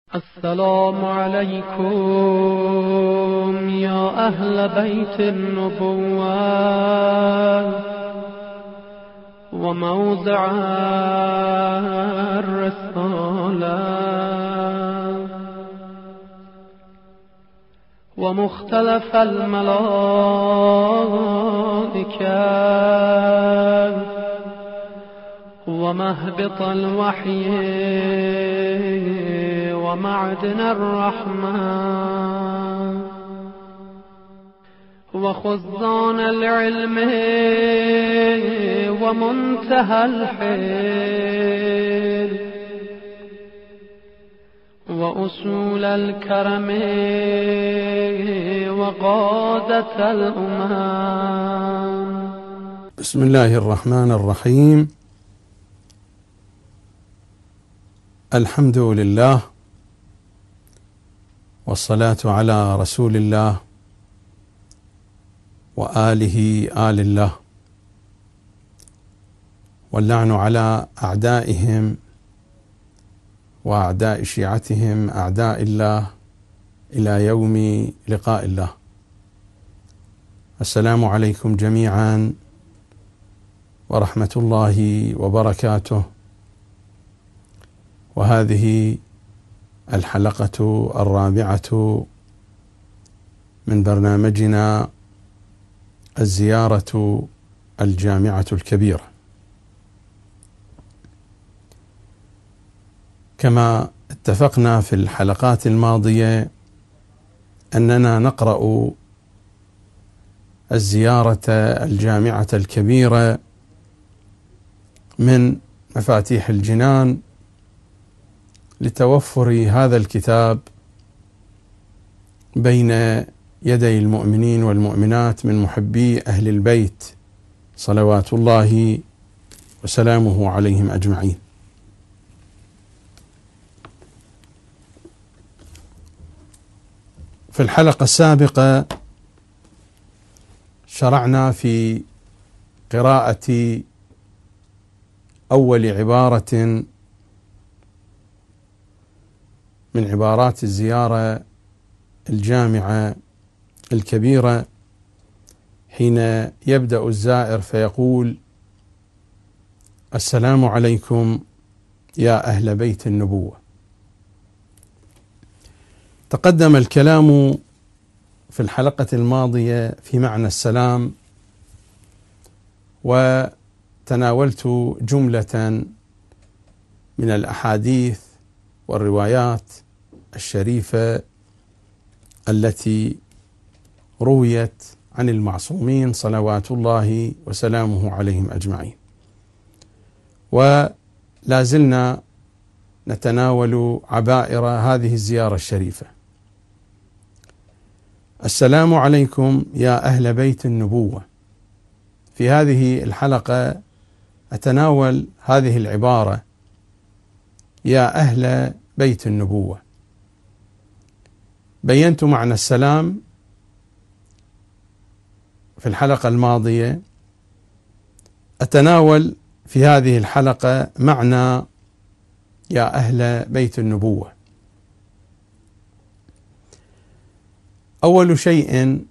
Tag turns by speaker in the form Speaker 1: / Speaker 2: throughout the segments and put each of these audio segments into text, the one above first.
Speaker 1: السلام عليكم يا أهل بيت النبوة وموضع الرسالة ومختلف الملائكة ومهبط الوحي ومعدن الرحمة وخزان العلم ومنتهى الحيل وأصول الكرم وقادة الأمم.
Speaker 2: بسم الله الرحمن الرحيم. الحمد لله والصلاة على رسول الله وآله آل الله، واللعن على أعدائهم وأعداء شيعتهم أعداء الله إلى يوم لقاء الله. السلام عليكم جميعا ورحمة الله وبركاته. وهذه الحلقة الرابعة من برنامجنا الزيارة الجامعة الكبيرة. كما اتفقنا في الحلقات الماضية أننا نقرأ الزيارة الجامعة الكبيرة من مفاتيح الجنان لتوفر هذا الكتاب بين يدي المؤمنين والمؤمنات من محبي أهل البيت صلوات الله وسلامه عليهم أجمعين. في الحلقة السابقة شرعنا في قراءة أول عبارة من عبارات الزيارة الجامعة الكبيرة، حين يبدأ الزائر فيقول: السلام عليكم يا أهل بيت النبوة. تقدم الكلام في الحلقة الماضية في معنى السلام، وتناولت جملة من الأحاديث والروايات الشريفة التي رويت عن المعصومين صلوات الله وسلامه عليهم أجمعين، ولا زلنا نتناول عبائر هذه الزيارة الشريفة. السلام عليكم يا أهل بيت النبوة. في هذه الحلقة أتناول هذه العبارة: يا أهل بيت النبوة. بينت معنى السلام في الحلقة الماضية. أتناول في هذه الحلقة معنى يا أهل بيت النبوة. أول شيء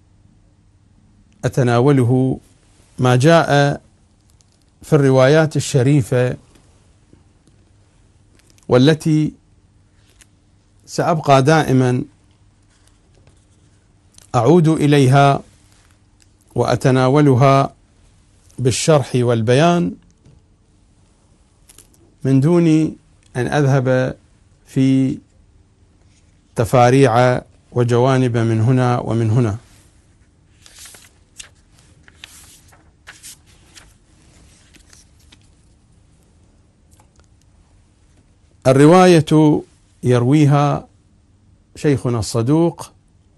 Speaker 2: أتناوله ما جاء في الروايات الشريفة، والتي سأبقى دائما أعود إليها وأتناولها بالشرح والبيان من دون أن أذهب في تفاريع وجوانب من هنا ومن هنا. الرواية يرويها شيخنا الصدوق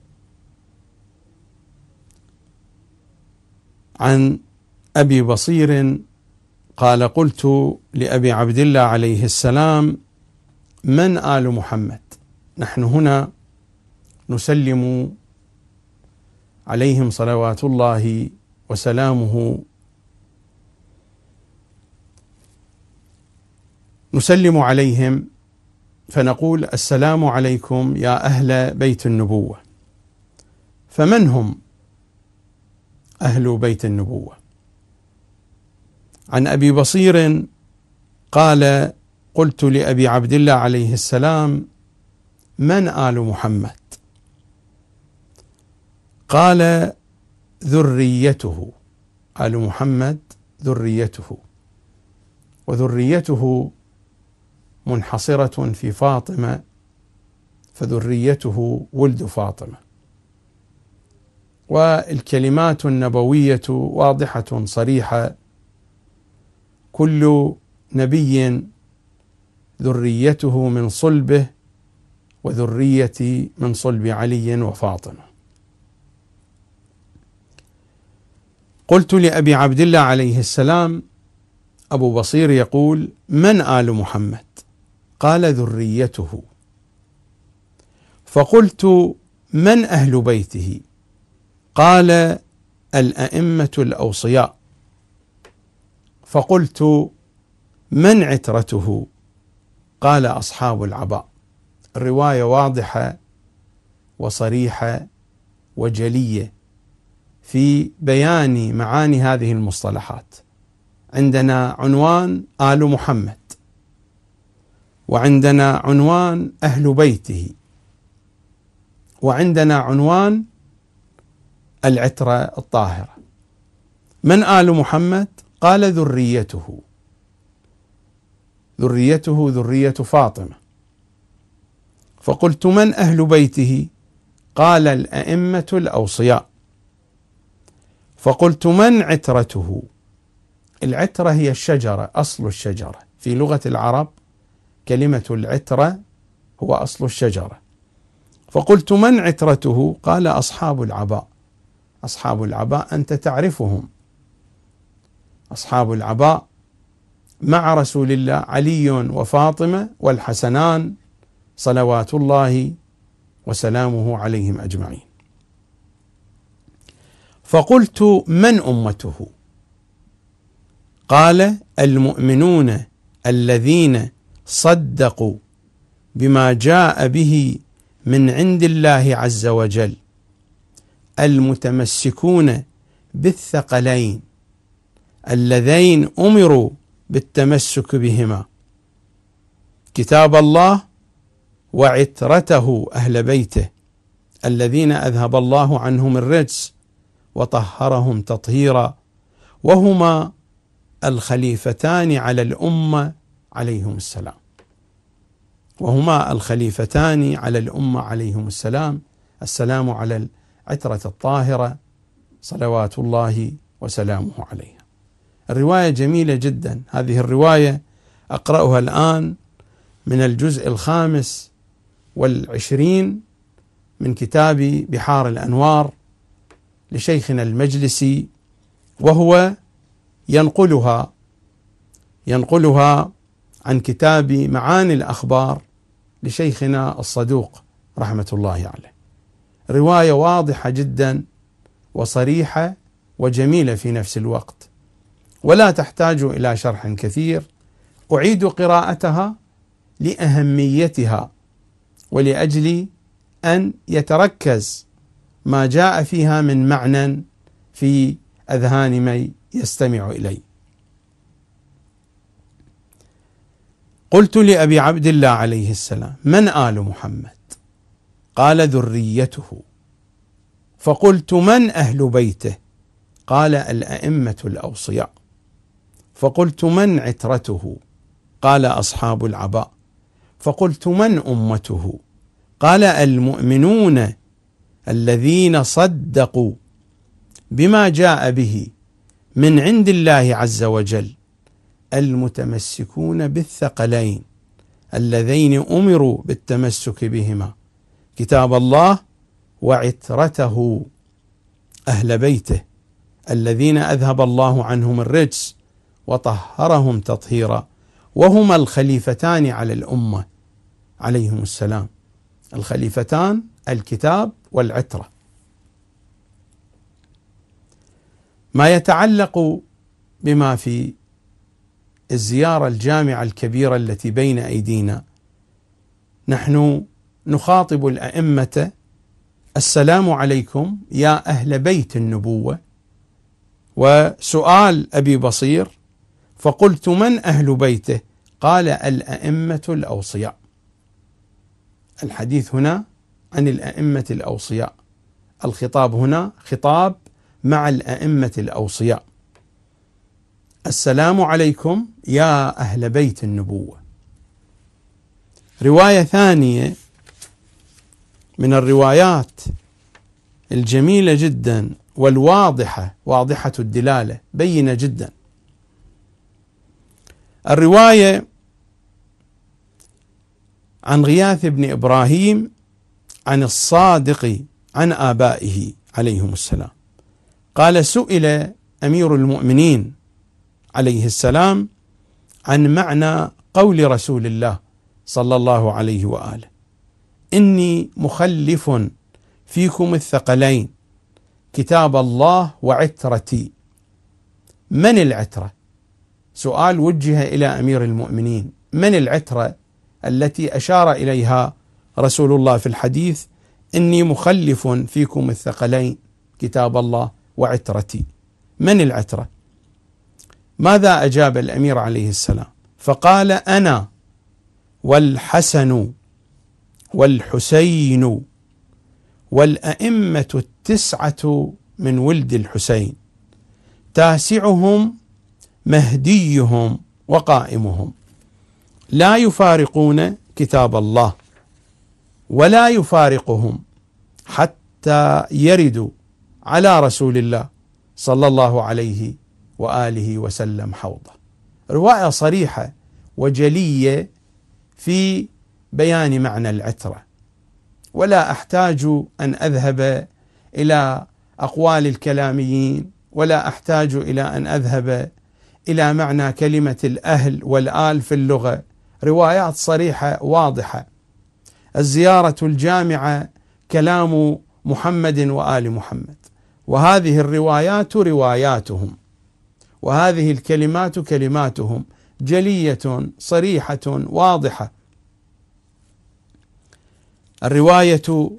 Speaker 2: عن أبي بصير قال: قلت لأبي عبد الله عليه السلام: من آل محمد؟ نحن هنا نسلم عليهم صلوات الله وسلامه، نسلم عليهم فنقول السلام عليكم يا أهل بيت النبوة. فمن هم أهل بيت النبوة؟ عن أبي بصير قال: قلت لأبي عبد الله عليه السلام: من آل محمد؟ قال: ذريته. آل محمد ذريته، وذريته منحصرة في فاطمة، فذريته ولد فاطمة. والكلمات النبوية واضحة صريحة: كل نبي ذريته من صلبه، وذريتي من صلب علي وفاطمة. قلت لأبي عبد الله عليه السلام: أبو بصير يقول: من آل محمد؟ قال: ذريته. فقلت: من أهل بيته؟ قال: الأئمة الأوصياء. فقلت: من عترته؟ قال: أصحاب العباء. الرواية واضحة وصريحة وجلية في بيان معاني هذه المصطلحات. عندنا عنوان آل محمد، وعندنا عنوان أهل بيته، وعندنا عنوان العترة الطاهرة. من آل محمد؟ قال: ذريته. ذريته ذرية فاطمة. فقلت: من أهل بيته؟ قال: الأئمة الأوصياء. فقلت: من عترته؟ العترة هي الشجرة، أصل الشجرة. في لغة العرب كلمة العترة هو أصل الشجرة. فقلت: من عترته؟ قال: أصحاب العباء. أصحاب العباء أنت تعرفهم، أصحاب العباء مع رسول الله علي وفاطمة والحسنان صلوات الله وسلامه عليهم أجمعين. فقلت: من أمته؟ قال: المؤمنون الذين صدقوا بما جاء به من عند الله عز وجل، المتمسكون بالثقلين اللذين أمروا بالتمسك بهما، كتاب الله وعترته أهل بيته الذين أذهب الله عنهم الرجس وطهرهم تطهيرا، وهما الخليفتان على الأمة عليهم السلام. وهما الخليفتان على الأمة عليهم السلام. السلام على العترة الطاهرة صلوات الله وسلامه عليها. الرواية جميلة جدا. هذه الرواية أقرأها الآن من الجزء 25 من كتاب بحار الأنوار لشيخنا المجلسي، وهو ينقلها عن كتاب معاني الأخبار لشيخنا الصدوق رحمة الله عليه. رواية واضحة جدا وصريحة وجميلة في نفس الوقت، ولا تحتاج إلى شرح كثير. أعيد قراءتها لأهميتها ولأجل أن يتركز ما جاء فيها من معنى في أذهان من يستمع إلي. قلت لأبي عبد الله عليه السلام: من آل محمد؟ قال: ذريته. فقلت: من أهل بيته؟ قال: الأئمة الأوصياء. فقلت: من عترته؟ قال: أصحاب العباء. فقلت: من أمته؟ قال: المؤمنون الذين صدقوا بما جاء به من عند الله عز وجل، المتمسكون بالثقلين اللذين أمروا بالتمسك بهما، كتاب الله وعترته أهل بيته الذين أذهب الله عنهم الرجس وطهرهم تطهيرا، وهما الخليفتان على الأمة عليهم السلام. الخليفتان الكتاب والعترة. ما يتعلق بما في الزيارة الجامعة الكبيرة التي بين أيدينا نحن نخاطب الأئمة: السلام عليكم يا أهل بيت النبوة. وسؤال أبي بصير: فقلت من أهل بيته؟ قال: الأئمة الأوصياء. الحديث هنا عن الأئمة الأوصياء، الخطاب هنا خطاب مع الأئمة الأوصياء. السلام عليكم يا أهل بيت النبوة. رواية ثانية من الروايات الجميلة جدا والواضحة، واضحة الدلالة، بينة جدا. الرواية عن غياث بن إبراهيم عن الصادق عن آبائه عليهم السلام قال: سئل أمير المؤمنين عليه السلام عن معنى قول رسول الله صلى الله عليه وآله: إني مخلف فيكم الثقلين كتاب الله وعترتي. من العترة؟ سؤال وجه إلى أمير المؤمنين: من العترة التي أشار إليها رسول الله في الحديث: إني مخلف فيكم الثقلين كتاب الله وعترتي؟ من العترة؟ ماذا أجاب الأمير عليه السلام؟ فقال: أنا والحسن والحسين والأئمة التسعة من ولد الحسين، تاسعهم مهديهم وقائمهم، لا يفارقون كتاب الله ولا يفارقهم حتى يردوا على رسول الله صلى الله عليه وآله وسلم حوضه. رواية صريحة وجلية في بيان معنى العترة، ولا أحتاج أن أذهب إلى أقوال الكلاميين، ولا أحتاج إلى أن أذهب إلى معنى كلمة الأهل والآل في اللغة. روايات صريحة واضحة. الزيارة الجامعة كلام محمد وآل محمد، وهذه الروايات رواياتهم، وهذه الكلمات كلماتهم، جلية صريحة واضحة. الرواية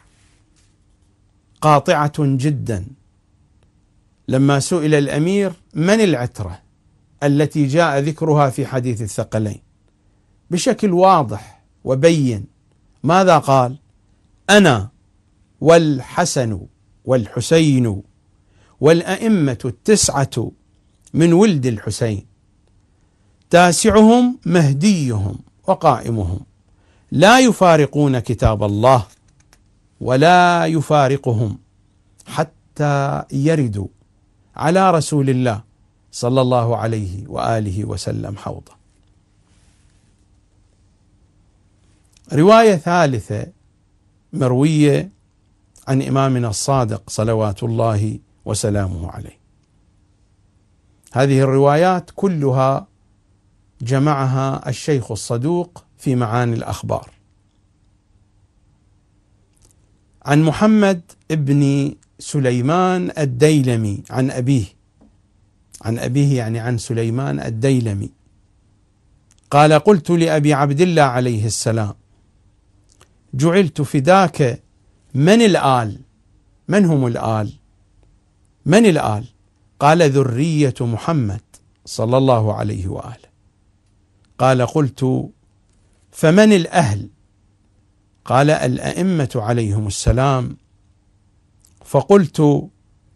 Speaker 2: قاطعة جدا. لما سئل الأمير من العترة التي جاء ذكرها في حديث الثقلين بشكل واضح وبين، ماذا قال؟ أنا والحسن والحسين والأئمة التسعة من ولد الحسين، تاسعهم مهديهم وقائمهم، لا يفارقون كتاب الله ولا يفارقهم حتى يردوا على رسول الله صلى الله عليه وآله وسلم حوضه. رواية ثالثة مروية عن إمامنا الصادق صلوات الله وسلامه عليه. هذه الروايات كلها جمعها الشيخ الصدوق في معاني الأخبار. عن محمد بن سليمان الديلمي عن أبيه يعني عن سليمان الديلمي قال: قلت لأبي عبد الله عليه السلام: جعلت فداك، من الآل؟ من هم الآل؟ من الآل؟ قال: ذرية محمد صلى الله عليه وآله. قال: قلت: فمن الأهل؟ قال: الأئمة عليهم السلام. فقلت: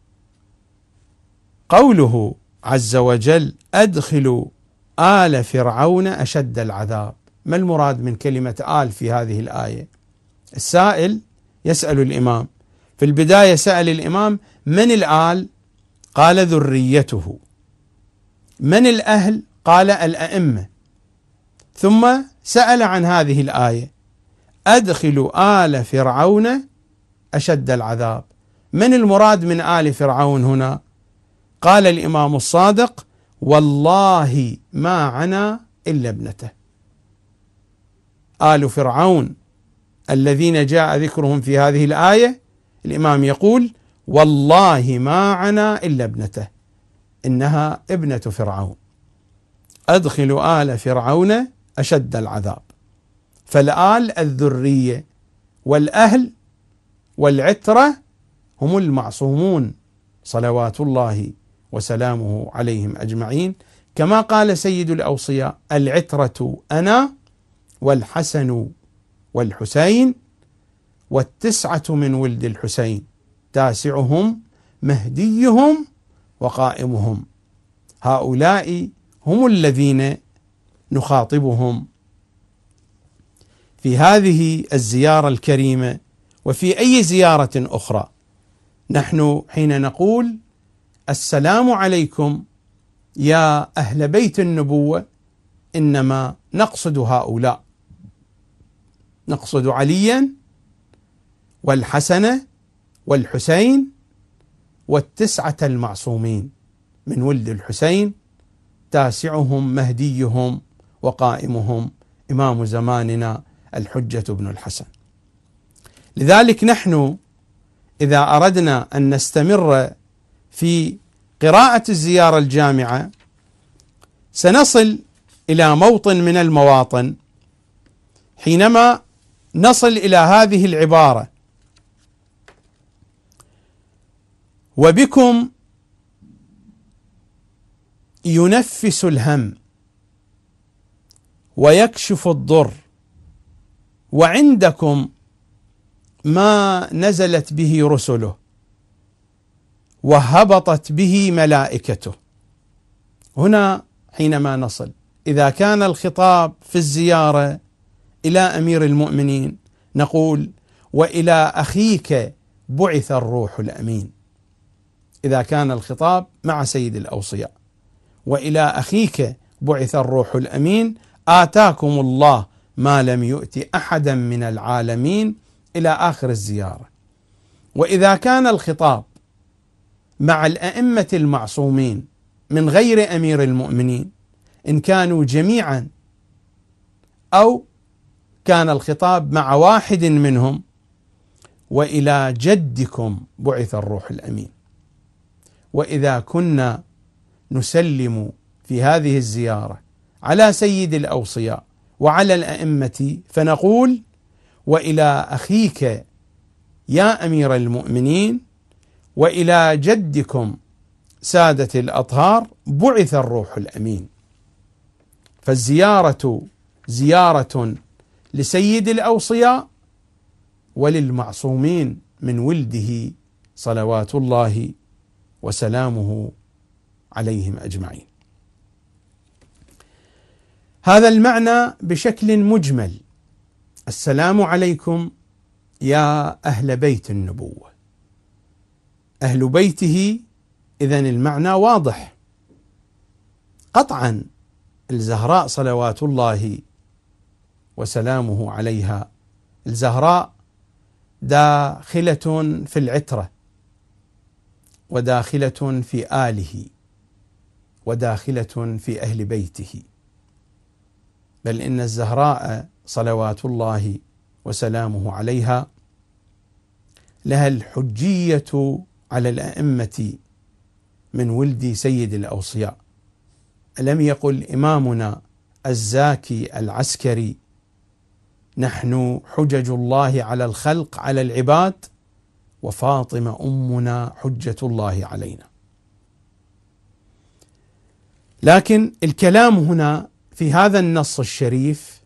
Speaker 2: قوله عز وجل: أدخلوا آل فرعون أشد العذاب، ما المراد من كلمة آل في هذه الآية؟ السائل يسأل الإمام، في البداية سأل الإمام: من الآل؟ قال: ذريته. من الأهل؟ قال: الأئمة. ثم سأل عن هذه الآية: أدخلوا آل فرعون أشد العذاب، من المراد من آل فرعون هنا؟ قال الإمام الصادق: والله ما عنا إلا ابنته. آل فرعون الذين جاء ذكرهم في هذه الآية، الإمام يقول: والله ما عنا إلا ابنته، إنها ابنة فرعون. أدخلوا آل فرعون أشد العذاب. فالآل الذرية والأهل والعترة هم المعصومون صلوات الله وسلامه عليهم أجمعين، كما قال سيد الأوصياء: العترة أنا والحسن والحسين والتسعة من ولد الحسين، تاسعهم مهديهم وقائمهم. هؤلاء هم الذين نخاطبهم في هذه الزيارة الكريمة وفي أي زيارة أخرى. نحن حين نقول السلام عليكم يا أهل بيت النبوة إنما نقصد هؤلاء، نقصد عليا والحسن والحسين والتسعة المعصومين من ولد الحسين، تاسعهم مهديهم وقائمهم إمام زماننا الحجة بن الحسن. لذلك نحن إذا أردنا أن نستمر في قراءة الزيارة الجامعة سنصل إلى موطن من المواطن حينما نصل إلى هذه العبارة: وبكم ينفس الهم ويكشف الضر، وعندكم ما نزلت به رسله وهبطت به ملائكته. هنا حينما نصل، إذا كان الخطاب في الزيارة إلى أمير المؤمنين نقول: وإلى أخيك بعث الروح الأمين. إذا كان الخطاب مع سيد الأوصياء: وإلى أخيك بعث الروح الأمين آتاكم الله ما لم يؤت أحدا من العالمين، إلى آخر الزيارة. وإذا كان الخطاب مع الأئمة المعصومين من غير أمير المؤمنين إن كانوا جميعا، أو كان الخطاب مع واحد منهم: وإلى جدكم بعث الروح الأمين. وإذا كنا نسلم في هذه الزيارة على سيد الأوصياء وعلى الأئمة فنقول: وإلى أخيك يا أمير المؤمنين وإلى جدكم سادة الأطهار بعث الروح الأمين. فالزيارة زيارة لسيد الأوصياء وللمعصومين من ولده صلوات الله وسلامه عليهم أجمعين. هذا المعنى بشكل مجمل: السلام عليكم يا أهل بيت النبوة، أهل بيته. إذن المعنى واضح قطعا. الزهراء صلوات الله وسلامه عليها، الزهراء داخلة في العترة وداخلة في آله وداخلة في أهل بيته، بل إن الزهراء صلوات الله وسلامه عليها لها الحجية على الأئمة من ولد سيد الأوصياء. ألم يقل إمامنا الزاكي العسكري: نحن حجج الله على الخلق على العباد، وفاطمة أمنا حجة الله علينا. لكن الكلام هنا في هذا النص الشريف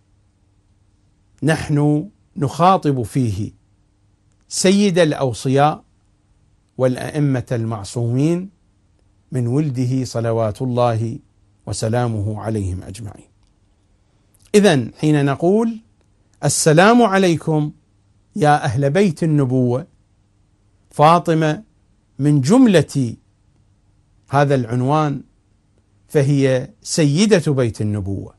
Speaker 2: نحن نخاطب فيه سيد الأوصياء والأئمة المعصومين من ولده صلوات الله وسلامه عليهم أجمعين. إذن حين نقول السلام عليكم يا أهل بيت النبوة، فاطمة من جملة هذا العنوان، فهي سيدة بيت النبوة،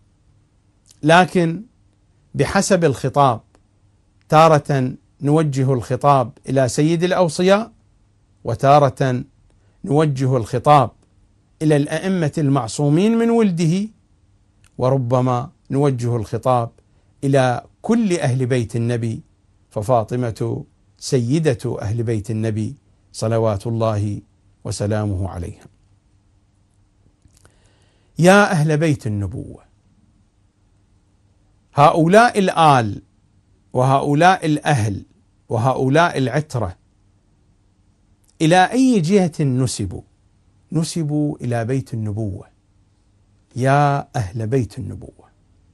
Speaker 2: لكن بحسب الخطاب تارة نوجه الخطاب إلى سيد الأوصياء، وتارة نوجه الخطاب إلى الأئمة المعصومين من ولده، وربما نوجه الخطاب إلى كل أهل بيت النبي، ففاطمة سيدة أهل بيت النبي صلوات الله وسلامه عليها. يا أهل بيت النبوة، هؤلاء الآل وهؤلاء الأهل وهؤلاء العترة إلى أي جهة نسبوا؟ نسبوا إلى بيت النبوة، يا أهل بيت النبوة.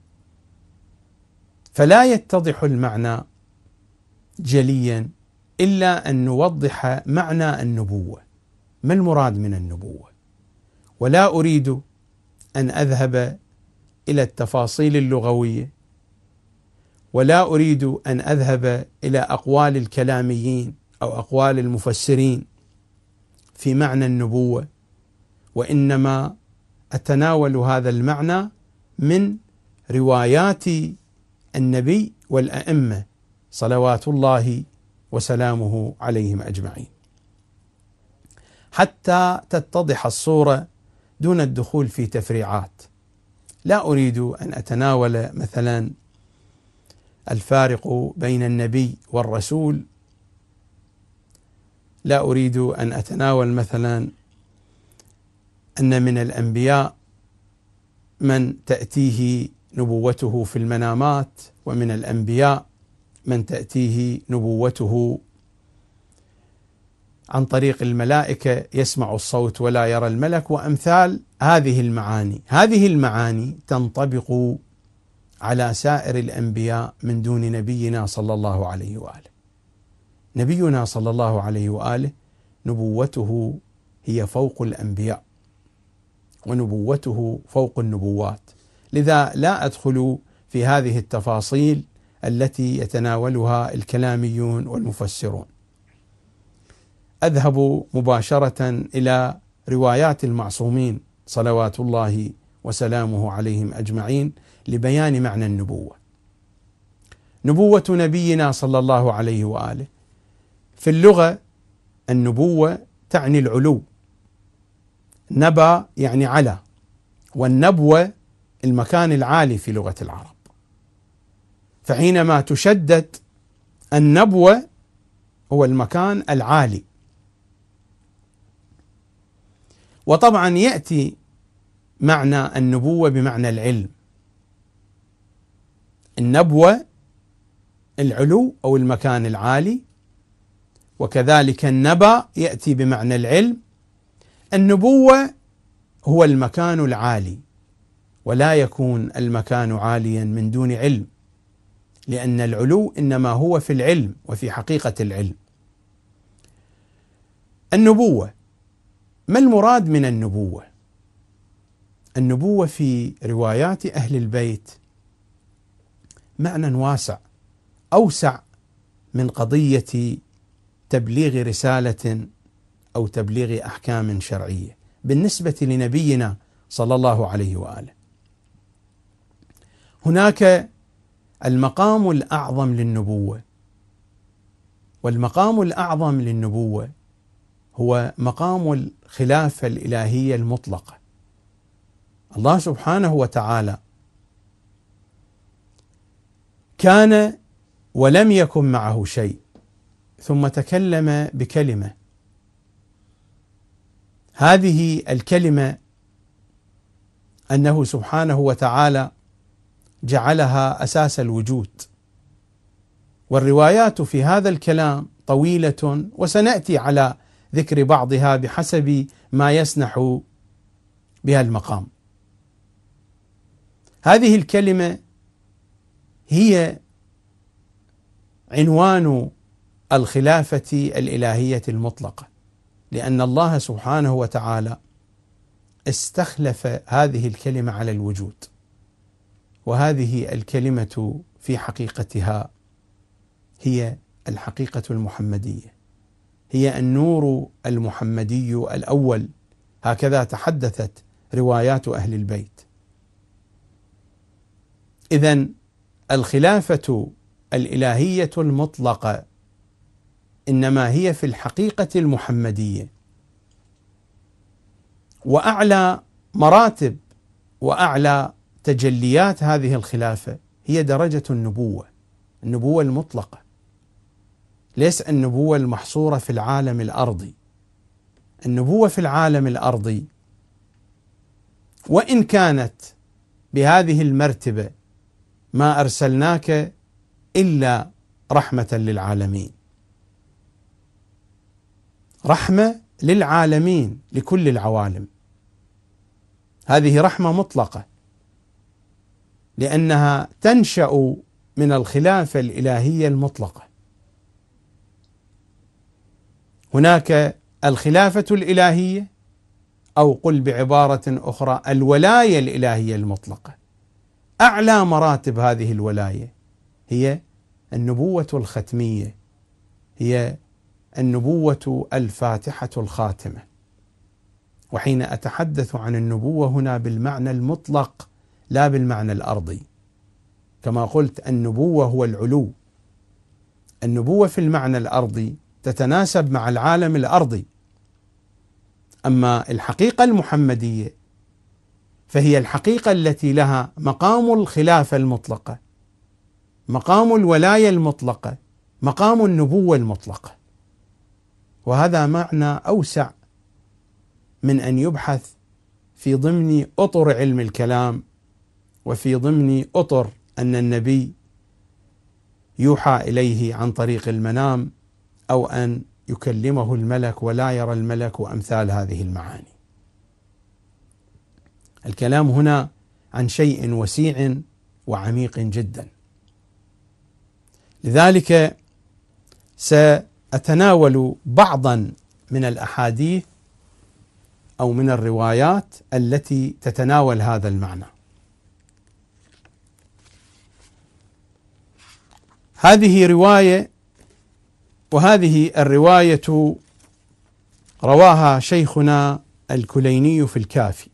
Speaker 2: فلا يتضح المعنى جليا إلا أن نوضح معنى النبوة، ما المراد من النبوة. ولا أريد أن أذهب إلى التفاصيل اللغوية، ولا أريد أن أذهب إلى أقوال الكلاميين أو أقوال المفسرين في معنى النبوة، وإنما أتناول هذا المعنى من روايات النبي والأئمة صلوات الله وسلامه عليهم أجمعين، حتى تتضح الصورة دون الدخول في تفريعات. لا أريد أن أتناول مثلا الفارق بين النبي والرسول، لا أريد أن أتناول مثلا أن من الأنبياء من تأتيه نبوته في المنامات، ومن الأنبياء من تأتيه نبوته عن طريق الملائكة، يسمع الصوت ولا يرى الملك، وأمثال هذه المعاني. هذه المعاني تنطبق على سائر الأنبياء من دون نبينا صلى الله عليه وآله. نبينا صلى الله عليه وآله نبوته هي فوق الأنبياء، ونبوته فوق النبوات، لذا لا أدخل في هذه التفاصيل التي يتناولها الكلاميون والمفسرون. أذهب مباشرة إلى روايات المعصومين صلوات الله وسلامه عليهم أجمعين لبيان معنى النبوة. نبوة نبينا صلى الله عليه وآله في اللغة، النبوة تعني العلو، نبى يعني على، والنبوة المكان العالي في لغة العرب. فحينما تشدد النبوة هو المكان العالي. وطبعا يأتي معنى النبوة بمعنى العلم، النبوة العلو أو المكان العالي، وكذلك النبأ يأتي بمعنى العلم. النبوة هو المكان العالي، ولا يكون المكان عاليا من دون علم، لأن العلو إنما هو في العلم وفي حقيقة العلم. النبوة، ما المراد من النبوة؟ النبوة في روايات أهل البيت معنى واسع، أوسع من قضية تبليغ رسالة أو تبليغ أحكام شرعية بالنسبة لنبينا صلى الله عليه وآله. هناك المقام الأعظم للنبوة، والمقام الأعظم للنبوة هو مقام الخلافة الإلهية المطلقة. الله سبحانه وتعالى كان ولم يكن معه شيء، ثم تكلم بكلمة، هذه الكلمة أنه سبحانه وتعالى جعلها أساس الوجود. والروايات في هذا الكلام طويلة، وسنأتي على ذكر بعضها بحسب ما يسنح بها المقام. هذه الكلمة هي عنوان الخلافة الإلهية المطلقة، لأن الله سبحانه وتعالى استخلف هذه الكلمة على الوجود. وهذه الكلمة في حقيقتها هي الحقيقة المحمدية، هي النور المحمدي الأول، هكذا تحدثت روايات أهل البيت. إذن الخلافة الإلهية المطلقة إنما هي في الحقيقة المحمدية. وأعلى مراتب وأعلى تجليات هذه الخلافة هي درجة النبوة، النبوة المطلقة، ليس النبوة المحصورة في العالم الأرضي. النبوة في العالم الأرضي وإن كانت بهذه المرتبة ما أرسلناك إلا رحمة للعالمين. رحمة للعالمين، لكل العوالم. هذه رحمة مطلقة، لأنها تنشأ من الخلافة الإلهية المطلقة. هناك الخلافة الإلهية، أو قل بعبارة أخرى الولاية الإلهية المطلقة. أعلى مراتب هذه الولاية هي النبوة الختمية، هي النبوة الفاتحة الخاتمة. وحين أتحدث عن النبوة هنا بالمعنى المطلق لا بالمعنى الأرضي. كما قلت النبوة هو العلو. النبوة في المعنى الأرضي تتناسب مع العالم الأرضي، أما الحقيقة المحمدية فهي الحقيقة التي لها مقام الخلافة المطلقة، مقام الولاية المطلقة، مقام النبوة المطلقة. وهذا معنى أوسع من أن يبحث في ضمن أطر علم الكلام، وفي ضمن أطر أن النبي يوحى إليه عن طريق المنام، أو أن يكلمه الملك ولا يرى الملك، وأمثال هذه المعاني. الكلام هنا عن شيء وسيع وعميق جدا. لذلك سأتناول بعضا من الأحاديث أو من الروايات التي تتناول هذا المعنى. هذه رواية، وهذه الرواية رواها شيخنا الكليني في الكافي.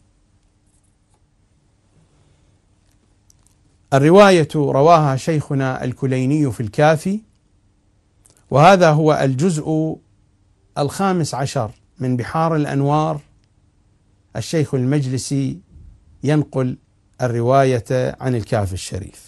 Speaker 2: الرواية رواها شيخنا الكليني في الكافي، وهذا هو الجزء 15 من بحار الأنوار. الشيخ المجلسي ينقل الرواية عن الكافي الشريف.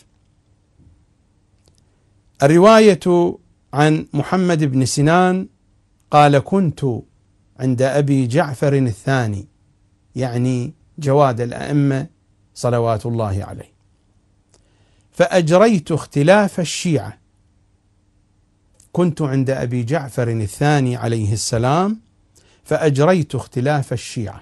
Speaker 2: الرواية عن محمد بن سنان قال: كنت عند أبي جعفر الثاني، يعني جواد الأئمة صلوات الله عليه، فأجريت اختلاف الشيعة. كنت عند أبي جعفر الثاني عليه السلام فأجريت اختلاف الشيعة.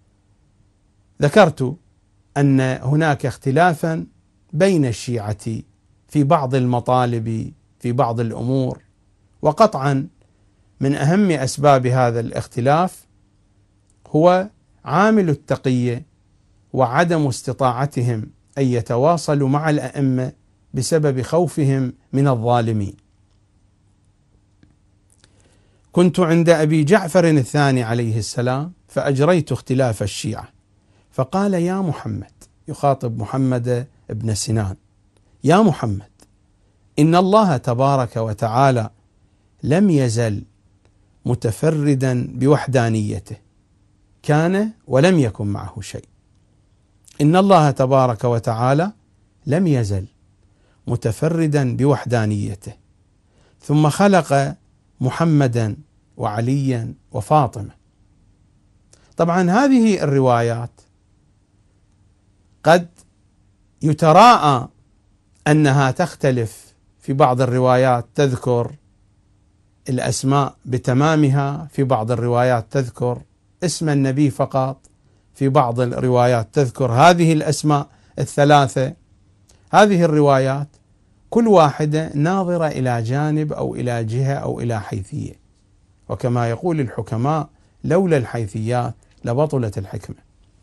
Speaker 2: ذكرت أن هناك اختلافا بين الشيعة في بعض المطالب، في بعض الأمور، وقطعا من أهم أسباب هذا الاختلاف هو عامل التقية وعدم استطاعتهم أن يتواصلوا مع الأئمة بسبب خوفهم من الظالمين. كنت عند أبي جعفر الثاني عليه السلام فأجريت اختلاف الشيعة، فقال: يا محمد، يخاطب محمد بن سنان: يا محمد، إن الله تبارك وتعالى لم يزل متفردا بوحدانيته، كان ولم يكن معه شيء. إن الله تبارك وتعالى لم يزل متفردا بوحدانيته، ثم خلق محمدا وعليا وفاطمة. طبعا هذه الروايات قد يتراءى أنها تختلف. في بعض الروايات تذكر الأسماء بتمامها، في بعض الروايات تذكر اسم النبي فقط، في بعض الروايات تذكر هذه الأسماء الثلاثة. هذه الروايات كل واحدة ناظرة إلى جانب أو إلى جهة أو إلى حيثية، وكما يقول الحكماء: لولا الحيثيات لبطلت الحكمة.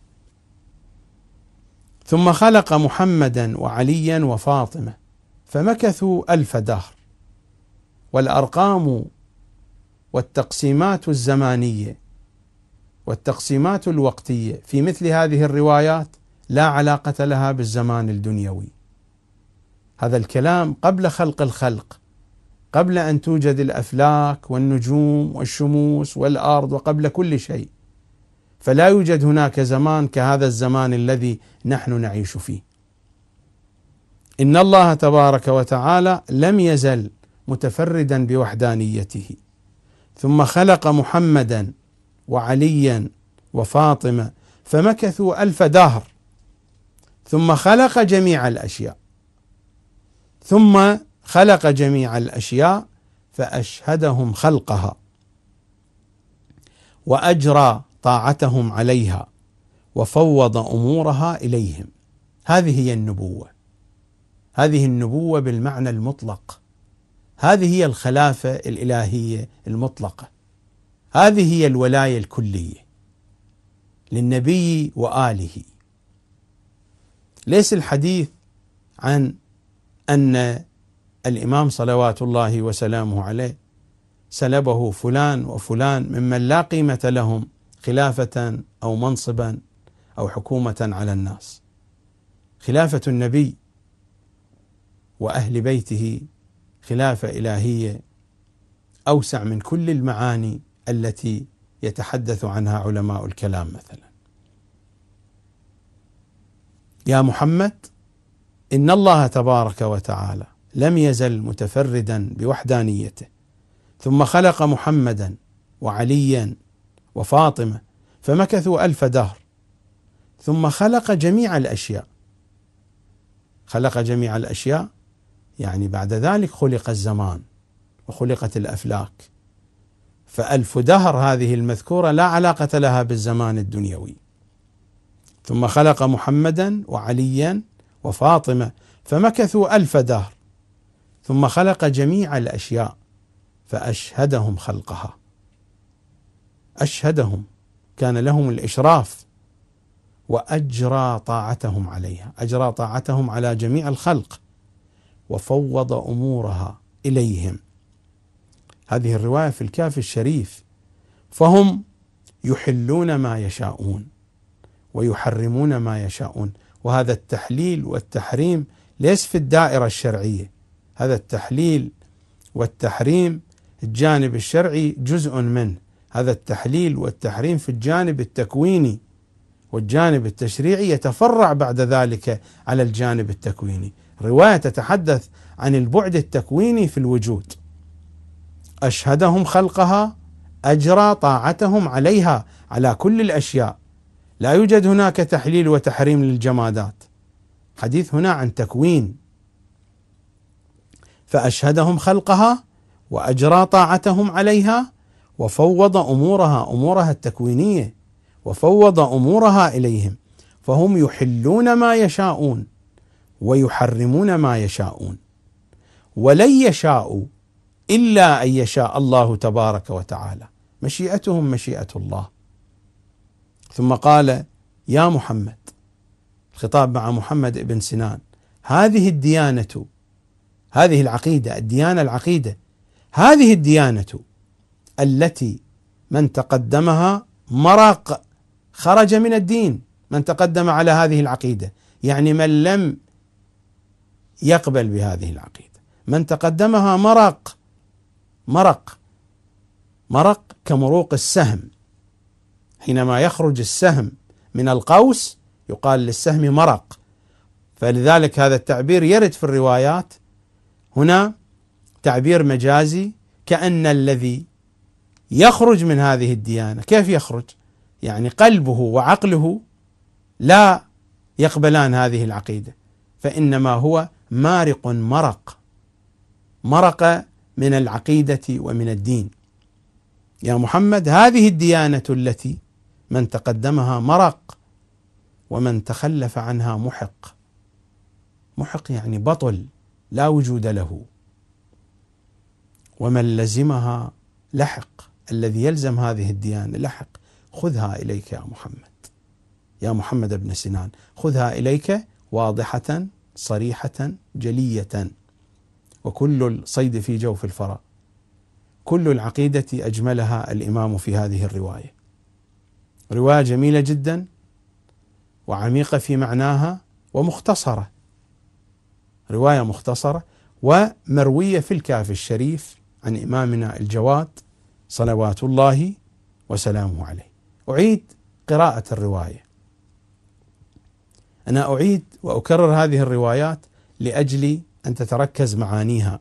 Speaker 2: ثم خلق محمدا وعليا وفاطمة فمكثوا 1000 دهر. والأرقام والتقسيمات الزمانية والتقسيمات الوقتية في مثل هذه الروايات لا علاقة لها بالزمان الدنيوي. هذا الكلام قبل خلق الخلق، قبل أن توجد الأفلاك والنجوم والشموس والأرض، وقبل كل شيء. فلا يوجد هناك زمان كهذا الزمان الذي نحن نعيش فيه. إن الله تبارك وتعالى لم يزل متفردا بوحدانيته، ثم خلق محمدا وعليا وفاطمة فمكثوا 1000 دهر، ثم خلق جميع الأشياء. ثم خلق جميع الأشياء فأشهدهم خلقها وأجرى طاعتهم عليها وفوض أمورها إليهم. هذه هي النبوة، هذه النبوة بالمعنى المطلق، هذه هي الخلافة الإلهية المطلقة، هذه هي الولاية الكلية للنبي وآله. ليس الحديث عن أن الإمام صلوات الله وسلامه عليه سلبه فلان وفلان ممن لا قيمة لهم خلافة أو منصبا أو حكومة على الناس. خلافة النبي وأهل بيته خلافة إلهية أوسع من كل المعاني التي يتحدث عنها علماء الكلام. مثلا يا محمد إن الله تبارك وتعالى لم يزل متفردا بوحدانيته، ثم خلق محمدا وعليا وفاطمة فمكثوا 1000 دهر، ثم خلق جميع الأشياء. خلق جميع الأشياء يعني بعد ذلك خلق الزمان وخلقت الأفلاك، ف1000 دهر هذه المذكورة لا علاقة لها بالزمان الدنيوي. ثم خلق محمدا وعليا وفاطمة فمكثوا 1000 دهر، ثم خلق جميع الأشياء فأشهدهم خلقها. أشهدهم، كان لهم الإشراف، وأجرى طاعتهم عليها، أجرى طاعتهم على جميع الخلق، وفوض أمورها إليهم. هذه الرواية في الكافي الشريف. فهم يحلون ما يشاءون ويحرمون ما يشاءون، وهذا التحليل والتحريم ليس في الدائرة الشرعية، هذا التحليل والتحريم الجانب الشرعي جزء منه، هذا التحليل والتحريم في الجانب التكويني، والجانب التشريعي يتفرع بعد ذلك على الجانب التكويني. رواية تتحدث عن البعد التكويني في الوجود. أشهدهم خلقها، أجرى طاعتهم عليها، على كل الأشياء. لا يوجد هناك تحليل وتحريم للجمادات، حديث هنا عن تكوين. فأشهدهم خلقها وأجرى طاعتهم عليها وفوض أمورها التكوينية، وفوض أمورها إليهم، فهم يحلون ما يشاءون ويحرمون ما يشاءون، ولن يشاءوا إلا أن يشاء الله تبارك وتعالى. مشيئتهم مشيئة الله. ثم قال يا محمد، الخطاب مع محمد بن سنان، هذه الديانة، هذه العقيدة، الديانة العقيدة، هذه الديانة التي من تقدمها مرق، خرج من الدين. من تقدم على هذه العقيدة يعني من لم يقبل بهذه العقيدة، من تقدمها مرق كمروق السهم. حينما يخرج السهم من القوس يقال للسهم مرق، فلذلك هذا التعبير يرد في الروايات. هنا تعبير مجازي، كأن الذي يخرج من هذه الديانة كيف يخرج؟ يعني قلبه وعقله لا يقبلان هذه العقيدة، فإنما هو مارق، مرق من العقيدة ومن الدين. يا محمد هذه الديانة التي من تقدمها مرق ومن تخلف عنها محق يعني بطل لا وجود له، ومن لزمها لحق، الذي يلزم هذه الديانة لحق. خذها إليك يا محمد، يا محمد بن سنان، خذها إليك واضحة صريحة جلية، وكل الصيد في جوف الفرا. كل العقيدة أجملها الإمام في هذه الرواية. رواية جميلة جدا وعميقة في معناها ومختصرة، رواية مختصرة ومروية في الكافي الشريف عن إمامنا الجواد صلوات الله وسلامه عليه. أعيد قراءة الرواية. أنا أعيد وأكرر هذه الروايات لأجل أن تتركز معانيها.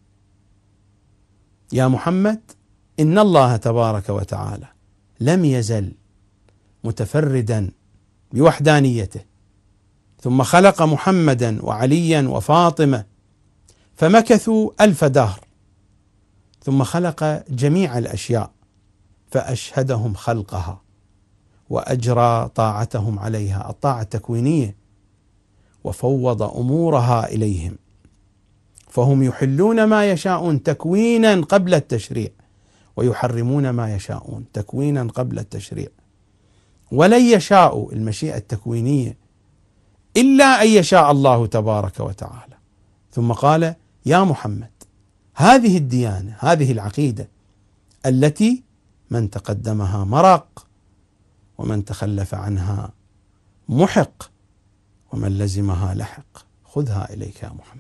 Speaker 2: يا محمد إن الله تبارك وتعالى لم يزل متفردا بوحدانيته، ثم خلق محمدا وعليا وفاطمة فمكثوا 1000 دهر، ثم خلق جميع الأشياء فأشهدهم خلقها وأجرى طاعتهم عليها، الطاعة التكوينية، وفوض أمورها إليهم، فهم يحلون ما يشاءون تكوينا قبل التشريع، ويحرمون ما يشاءون تكوينا قبل التشريع، ولن يشاءوا، المشيئة التكوينية، إلا أن يشاء الله تبارك وتعالى. ثم قال: يا محمد، هذه الديانة، هذه العقيدة التي من تقدمها مرق، ومن تخلف عنها محق، ومن لزمها لحق، خذها إليك يا محمد.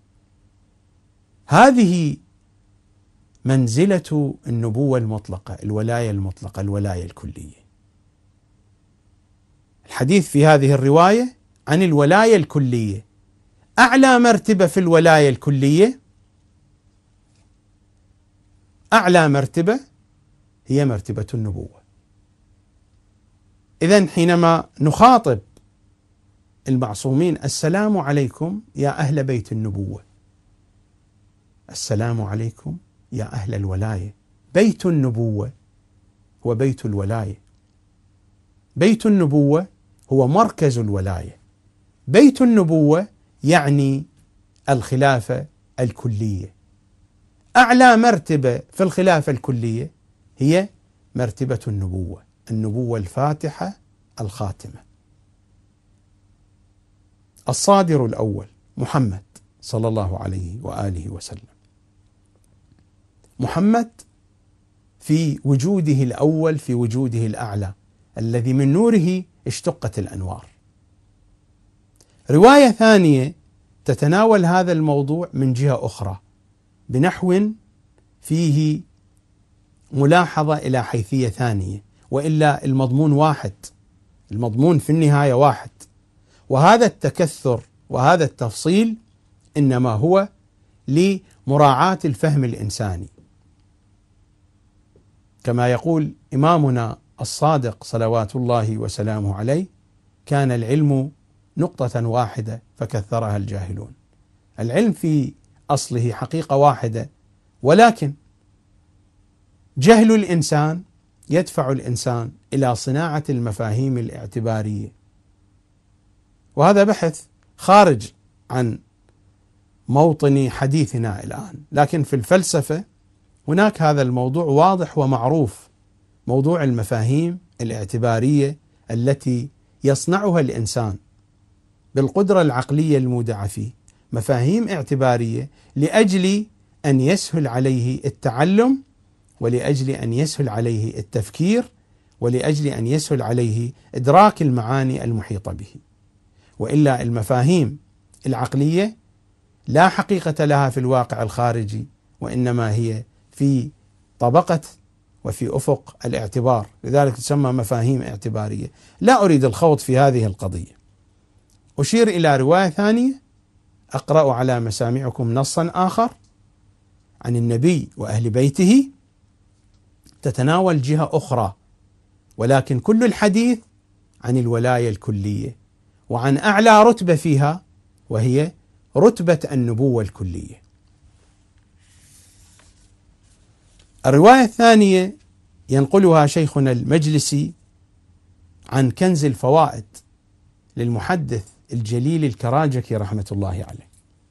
Speaker 2: هذه منزلة النبوة المطلقة، الولاية المطلقة، الولاية الكلية. الحديث في هذه الرواية عن الولاية الكلية. أعلى مرتبة في الولاية الكلية، أعلى مرتبة هي مرتبة النبوة. إذن حينما نخاطب المعصومين: السلام عليكم يا أهل بيت النبوة، السلام عليكم يا أهل الولاية. بيت النبوة هو بيت الولاية، بيت النبوة هو مركز الولاية، بيت النبوة يعني الخلافة الكلية. أعلى مرتبة في الخلافة الكلية هي مرتبة النبوة، النبوة الفاتحة الخاتمة. الصادر الأول محمد صلى الله عليه وآله وسلم. محمد في وجوده الأول، في وجوده الأعلى، الذي من نوره اشتقت الأنوار. رواية ثانية تتناول هذا الموضوع من جهة أخرى بنحو فيه ملاحظة إلى حيثية ثانية، وإلا المضمون واحد، المضمون في النهاية واحد. وهذا التكثر وهذا التفصيل إنما هو لمراعاة الفهم الإنساني، كما يقول إمامنا الصادق صلوات الله وسلامه عليه: كان العلم نقطة واحدة فكثرها الجاهلون. العلم في أصله حقيقة واحدة، ولكن جهل الإنسان يدفع الإنسان إلى صناعة المفاهيم الاعتبارية. وهذا بحث خارج عن موطن حديثنا الآن، لكن في الفلسفة هناك هذا الموضوع واضح ومعروف، موضوع المفاهيم الاعتبارية التي يصنعها الإنسان بالقدرة العقلية المودعة فيه، مفاهيم اعتبارية لأجل أن يسهل عليه التعلم، ولأجل أن يسهل عليه التفكير، ولأجل أن يسهل عليه إدراك المعاني المحيطة به. وإلا المفاهيم العقلية لا حقيقة لها في الواقع الخارجي، وإنما هي في طبقة وفي أفق الاعتبار، لذلك تسمى مفاهيم اعتبارية. لا أريد الخوض في هذه القضية. أشير إلى رواية ثانية أقرأ على مسامعكم نصا آخر عن النبي وأهل بيته، تتناول جهة أخرى، ولكن كل الحديث عن الولاية الكلية وعن أعلى رتبة فيها، وهي رتبة النبوة الكلية. الرواية الثانية ينقلها شيخنا المجلسي عن كنز الفوائد للمحدث الجليل الكراجكي رحمة الله عليه.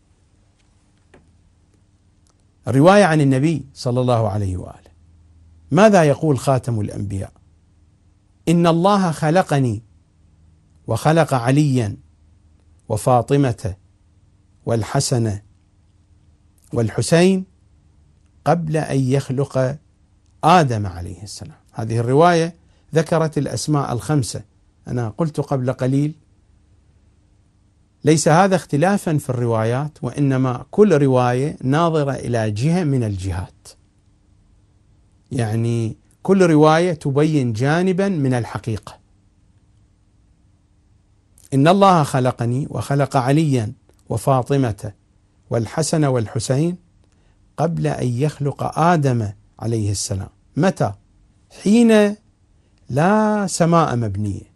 Speaker 2: الرواية عن النبي صلى الله عليه وآله. ماذا يقول خاتم الأنبياء؟ إن الله خلقني وخلق عليا وفاطمة والحسن والحسين قبل أن يخلق آدم عليه السلام. هذه الرواية ذكرت الأسماء الخمسة. أنا قلت قبل قليل ليس هذا اختلافا في الروايات، وإنما كل رواية ناظرة إلى جهة من الجهات، يعني كل رواية تبين جانبا من الحقيقة. إن الله خلقني وخلق عليا وفاطمة والحسن والحسين قبل أن يخلق آدم عليه السلام. متى؟ حين لا سماء مبنية،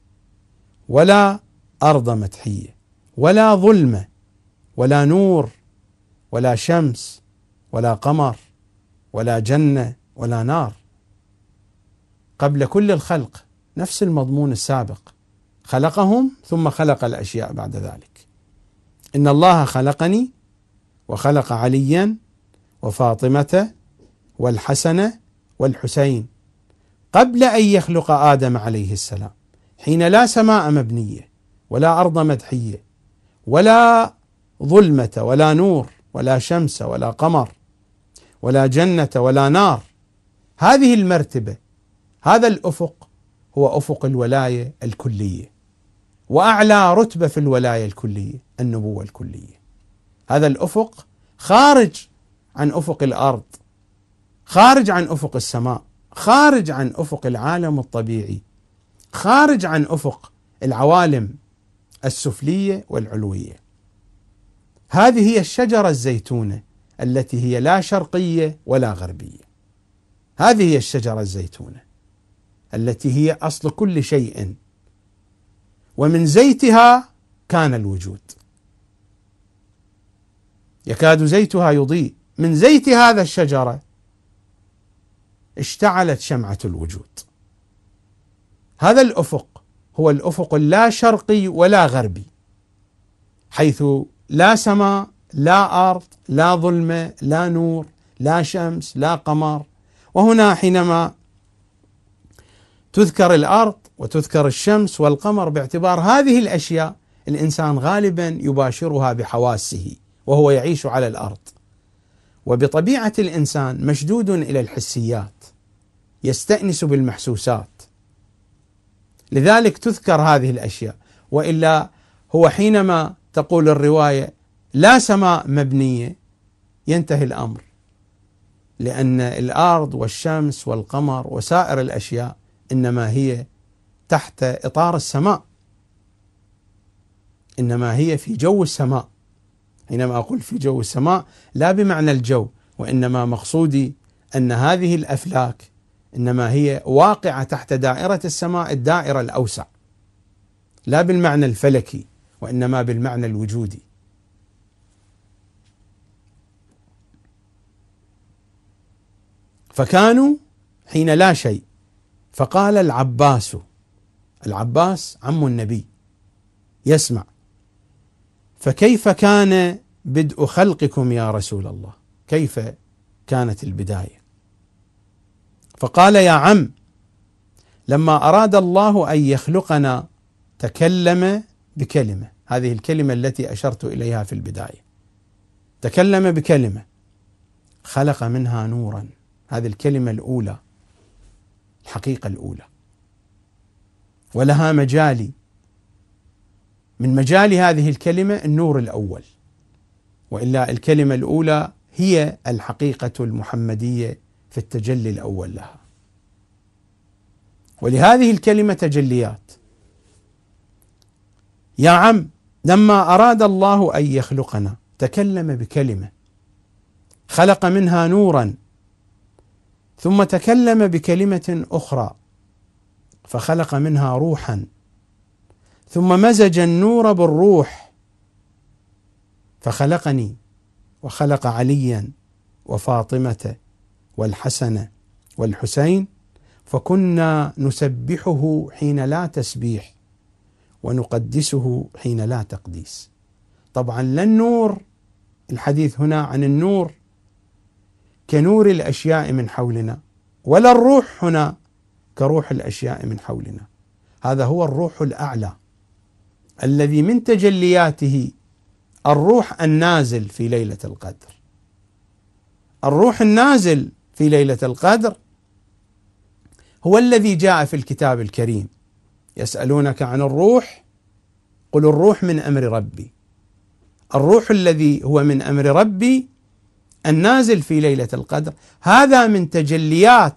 Speaker 2: ولا أرض متحية، ولا ظلمة، ولا نور، ولا شمس ولا قمر ولا جنة ولا نار. قبل كل الخلق نفس المضمون السابق، خلقهم ثم خلق الأشياء بعد ذلك. إن الله خلقني وخلق عليا وفاطمة والحسن والحسين قبل أن يخلق آدم عليه السلام، حين لا سماء مبنية ولا أرض مدحية ولا ظلمة ولا نور ولا شمس ولا قمر ولا جنة ولا نار. هذه المرتبة، هذا الأفق هو أفق الولاية الكلية، وأعلى رتبة في الولاية الكلية النبوة الكلية. هذا الأفق خارج عن أفق الأرض، خارج عن أفق السماء، خارج عن أفق العالم الطبيعي، خارج عن أفق العوالم السفلية والعلوية. هذه هي الشجرة الزيتونة التي هي لا شرقية ولا غربية. هذه هي الشجرة الزيتونة التي هي أصل كل شيء، ومن زيتها كان الوجود، يكاد زيتها يضيء. من زيت هذا الشجرة اشتعلت شمعة الوجود. هذا الأفق هو الأفق اللا شرقي ولا غربي، حيث لا سماء لا أرض لا ظلمة لا نور لا شمس لا قمر. وهنا حينما تذكر الأرض وتذكر الشمس والقمر باعتبار هذه الأشياء الإنسان غالبا يباشرها بحواسه وهو يعيش على الأرض، وبطبيعة الإنسان مشدود إلى الحسيات، يستأنس بالمحسوسات، لذلك تذكر هذه الأشياء. وإلا هو حينما تقول الرواية لا سماء مبنية ينتهي الأمر، لأن الأرض والشمس والقمر وسائر الأشياء إنما هي تحت إطار السماء، إنما هي في جو السماء. حينما أقول في جو السماء لا بمعنى الجو، وإنما مقصودي أن هذه الأفلاك إنما هي واقعة تحت دائرة السماء، الدائرة الأوسع، لا بالمعنى الفلكي وإنما بالمعنى الوجودي. فكانوا حين لا شيء، فقال العباس، العباس عم النبي يسمع: فكيف كان بدء خلقكم يا رسول الله؟ كيف كانت البداية؟ فقال: يا عم، لما أراد الله أن يخلقنا تكلم بكلمة، هذه الكلمة التي أشرت إليها في البداية، تكلم بكلمة خلق منها نورا. هذه الكلمة الأولى، الحقيقة الأولى، ولها مجالي، من مجال هذه الكلمة النور الأول، وإلا الكلمة الأولى هي الحقيقة المحمدية في التجلي الأول لها، ولهذه الكلمة تجليات. يا عم، لما أراد الله أن يخلقنا تكلم بكلمة خلق منها نورا، ثم تكلم بكلمة أخرى فخلق منها روحا، ثم مزج النور بالروح فخلقني وخلق عليا وفاطمة والحسن والحسين، فكنا نسبحه حين لا تسبيح ونقدسه حين لا تقديس. طبعا لا النور، الحديث هنا عن النور كنور الأشياء من حولنا، ولا الروح هنا كروح الأشياء من حولنا. هذا هو الروح الأعلى الذي من تجلياته الروح النازل في ليلة القدر. الروح النازل في ليلة القدر هو الذي جاء في الكتاب الكريم: يسألونك عن الروح قل الروح من أمر ربي. الروح الذي هو من أمر ربي النازل في ليلة القدر، هذا من تجليات،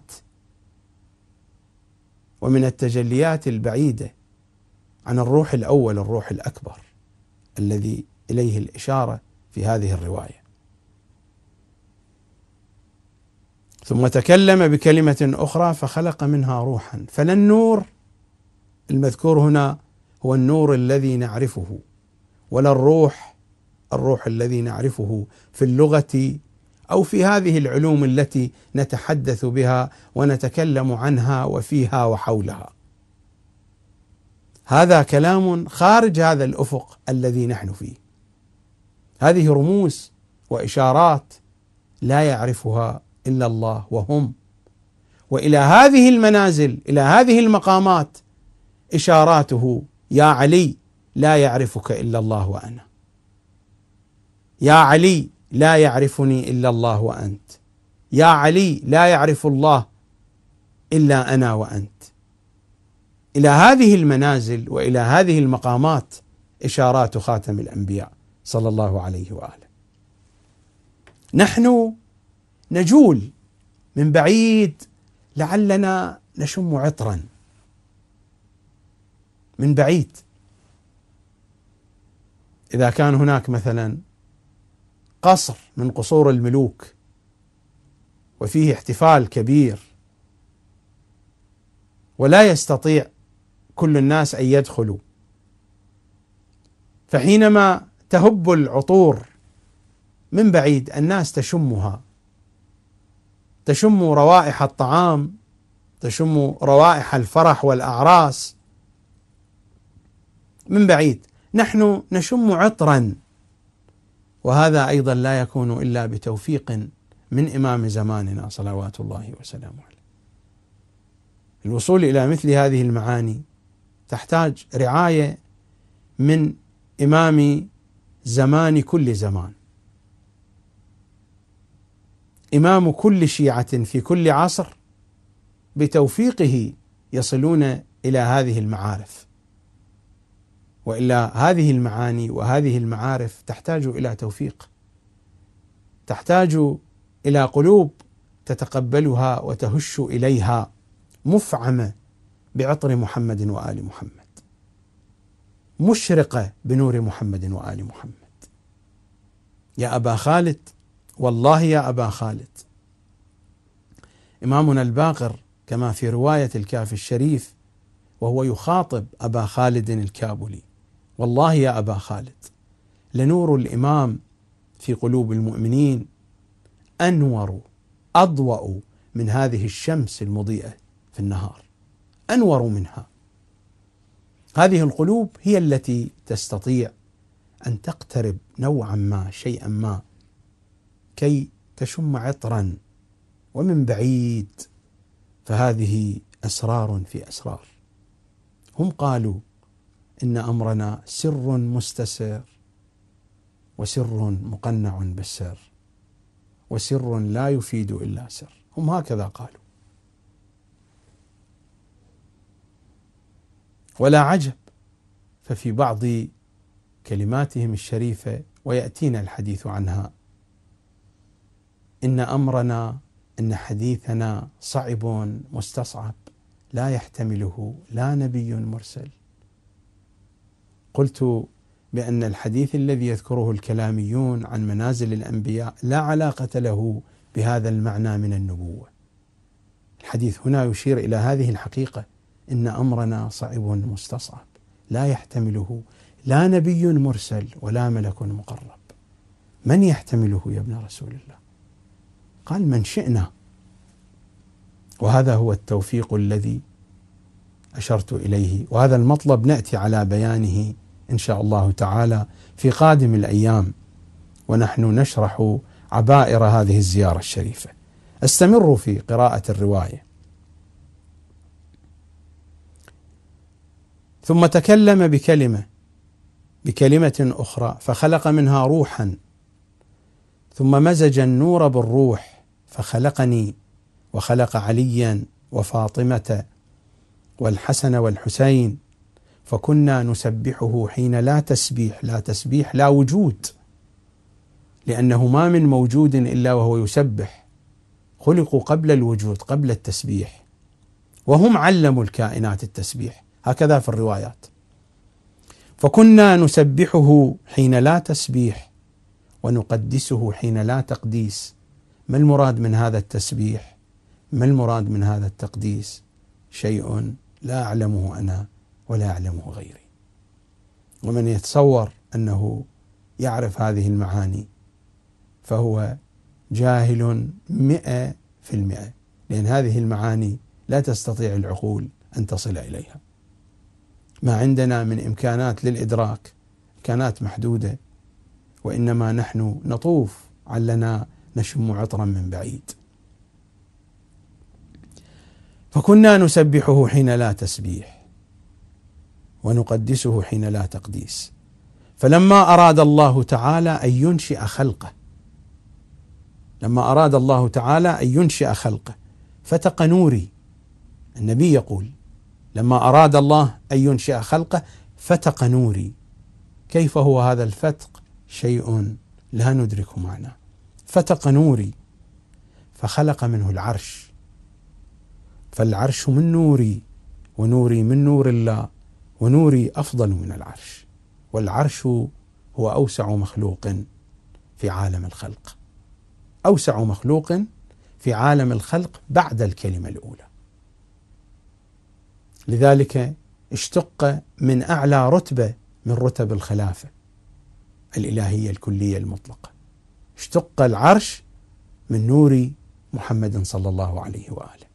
Speaker 2: ومن التجليات البعيدة عن الروح الأول، الروح الأكبر الذي إليه الإشارة في هذه الرواية. ثم تكلم بكلمة أخرى فخلق منها روحا. فلا النور المذكور هنا هو النور الذي نعرفه، ولا الروح الروح الذي نعرفه في اللغة أو في هذه العلوم التي نتحدث بها ونتكلم عنها وفيها وحولها. هذا كلام خارج هذا الأفق الذي نحن فيه. هذه رموز وإشارات لا يعرفها إلا الله وهم. وإلى هذه المنازل، إلى هذه المقامات، إشاراته: يا علي لا يعرفك إلا الله وأنا، يا علي لا يعرفني إلا الله وأنت، يا علي لا يعرف الله إلا أنا وأنت. إلى هذه المنازل وإلى هذه المقامات إشارات خاتم الأنبياء صلى الله عليه وآله. نحن نجول من بعيد لعلنا نشم عطرا من بعيد. إذا كان هناك مثلا قصر من قصور الملوك وفيه احتفال كبير ولا يستطيع كل الناس أن يدخلوا، فحينما تهب العطور من بعيد الناس تشمها، تشم روائح الطعام، تشم روائح الفرح والأعراس من بعيد. نحن نشم عطرا، وهذا أيضا لا يكون إلا بتوفيق من إمام زماننا صلوات الله وسلامه عليه. الوصول إلى مثل هذه المعاني تحتاج رعاية من إمام زمان كل زمان، إمام كل شيعة في كل عصر، بتوفيقه يصلون إلى هذه المعارف. وإلا هذه المعاني وهذه المعارف تحتاج إلى توفيق، تحتاج إلى قلوب تتقبلها وتهش إليها مفعمة بعطر محمد وآل محمد، مشرقة بنور محمد وآل محمد. يا أبا خالد، والله يا أبا خالد، إمامنا الباقر كما في رواية الكافي الشريف وهو يخاطب أبا خالد الكابلي: والله يا أبا خالد، لنور الإمام في قلوب المؤمنين أنور أضوأ من هذه الشمس المضيئة في النهار، أنور منها. هذه القلوب هي التي تستطيع أن تقترب نوعا ما، شيئا ما، كي تشم عطرا ومن بعيد. فهذه أسرار في أسرار. هم قالوا إن أمرنا سر مستسر، وسر مقنع بالسر، وسر لا يفيد إلا سر. هم هكذا قالوا. ولا عجب، ففي بعض كلماتهم الشريفة ويأتينا الحديث عنها: إن أمرنا، إن حديثنا صعب مستصعب، لا يحتمله لا نبي مرسل. قلت بأن الحديث الذي يذكره الكلاميون عن منازل الأنبياء لا علاقة له بهذا المعنى من النبوة. الحديث هنا يشير إلى هذه الحقيقة: إن أمرنا صعب مستصعب، لا يحتمله لا نبي مرسل ولا ملك مقرب. من يحتمله يا ابن رسول الله؟ قال: من شئنا. وهذا هو التوفيق الذي أشرت إليه، وهذا المطلب نأتي على بيانه إن شاء الله تعالى في قادم الأيام ونحن نشرح عبائر هذه الزيارة الشريفة. استمر في قراءة الرواية. ثم تكلم بكلمة أخرى فخلق منها روحا، ثم مزج النور بالروح فخلقني، وخلق عليا وفاطمة والحسن والحسين، فكنا نسبحه حين لا تسبيح، لا تسبيح لا وجود، لأنه ما من موجود إلا وهو يسبح، خلقوا قبل الوجود، قبل التسبيح، وهم علموا الكائنات التسبيح، هكذا في الروايات. فكنا نسبحه حين لا تسبيح، ونقدسه حين لا تقديس. ما المراد من هذا التسبيح؟ ما المراد من هذا التقديس؟ شيء لا أعلمه أنا ولا أعلمه غيري. ومن يتصور أنه يعرف هذه المعاني فهو جاهل 100%، لأن هذه المعاني لا تستطيع العقول أن تصل إليها. ما عندنا من إمكانات للإدراك إمكانات محدودة، وإنما نحن نطوف علنا نشم عطرا من بعيد. فكنا نسبحه حين لا تسبيح، ونقدسه حين لا تقديس. فلما أراد الله تعالى أن ينشئ خلقه، لما أراد الله تعالى أن ينشئ خلقه فتق نوري. النبي يقول: لما أراد الله أن ينشئ خلقه فتق نوري. كيف هو هذا الفتق؟ شيء لا ندرك معناه. فتق نوري فخلق منه العرش، فالعرش من نوري ونوري من نور الله، ونوري أفضل من العرش، والعرش هو أوسع مخلوق في عالم الخلق، أوسع مخلوق في عالم الخلق بعد الكلمة الأولى. لذلك اشتق من أعلى رتبة من رتب الخلافة الإلهية الكلية المطلقة، اشتق العرش من نور محمد صلى الله عليه وآله.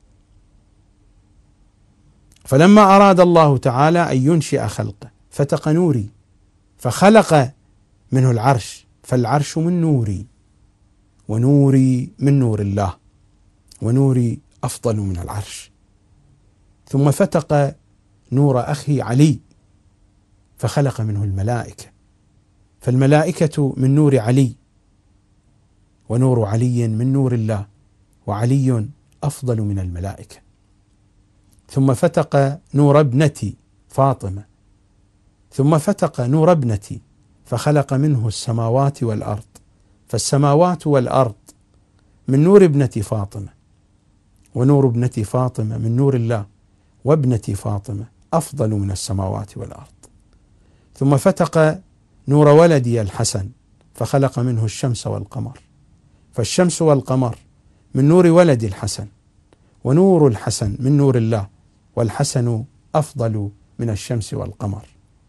Speaker 2: فلما أراد الله تعالى أن ينشئ خلقه فتق نوري فخلق منه العرش، فالعرش من نوري ونوري من نور الله، ونوري أفضل من العرش. ثم فتق نور أخي علي فخلق منه الملائكة، فالملائكة من نور علي، ونور علي من نور الله، وعلي أفضل من الملائكة. ثم فتق نور ابنتي فاطمة، ثم فتق نور ابنتي فخلق منه السماوات والأرض، فالسماوات والأرض من نور ابنتي فاطمة، ونور ابنتي فاطمة من نور الله، وابنتي فاطمة أفضل من السماوات والأرض. ثم فتق نور ولدي الحسن فخلق منه الشمس والقمر، فالشمس والقمر من نور ولدي الحسن، ونور الحسن من نور الله، والحسن أفضل من الشمس والقمر.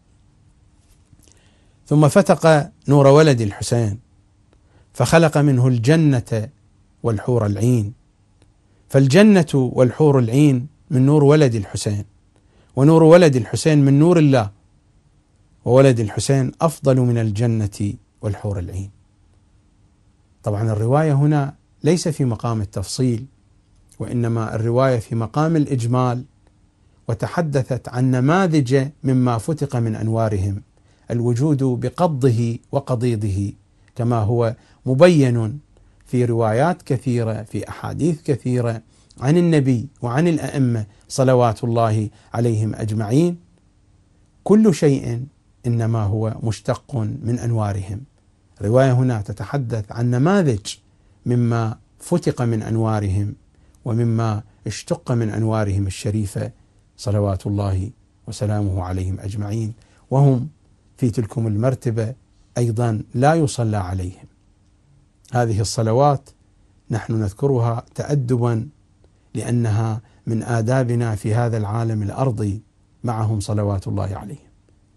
Speaker 2: ثم فتق نور ولد الحسين فخلق منه الجنة والحور العين، فالجنة والحور العين من نور ولد الحسين، ونور ولد الحسين من نور الله، وولد الحسين أفضل من الجنة والحور العين. طبعا الرواية هنا ليس في مقام التفصيل، وإنما الرواية في مقام الإجمال، وتحدثت عن نماذج مما فتق من أنوارهم، الوجود بقضه وقضيضه، كما هو مبين في روايات كثيرة في أحاديث كثيرة عن النبي وعن الأئمة صلوات الله عليهم أجمعين. كل شيء إنما هو مشتق من أنوارهم. رواية هنا تتحدث عن نماذج مما فتق من أنوارهم ومما اشتق من أنوارهم الشريفة صلوات الله وسلامه عليهم أجمعين، وهم في تلكم المرتبة أيضا لا يصلى عليهم. هذه الصلوات نحن نذكرها تأدبا لأنها من آدابنا في هذا العالم الأرضي معهم صلوات الله عليهم.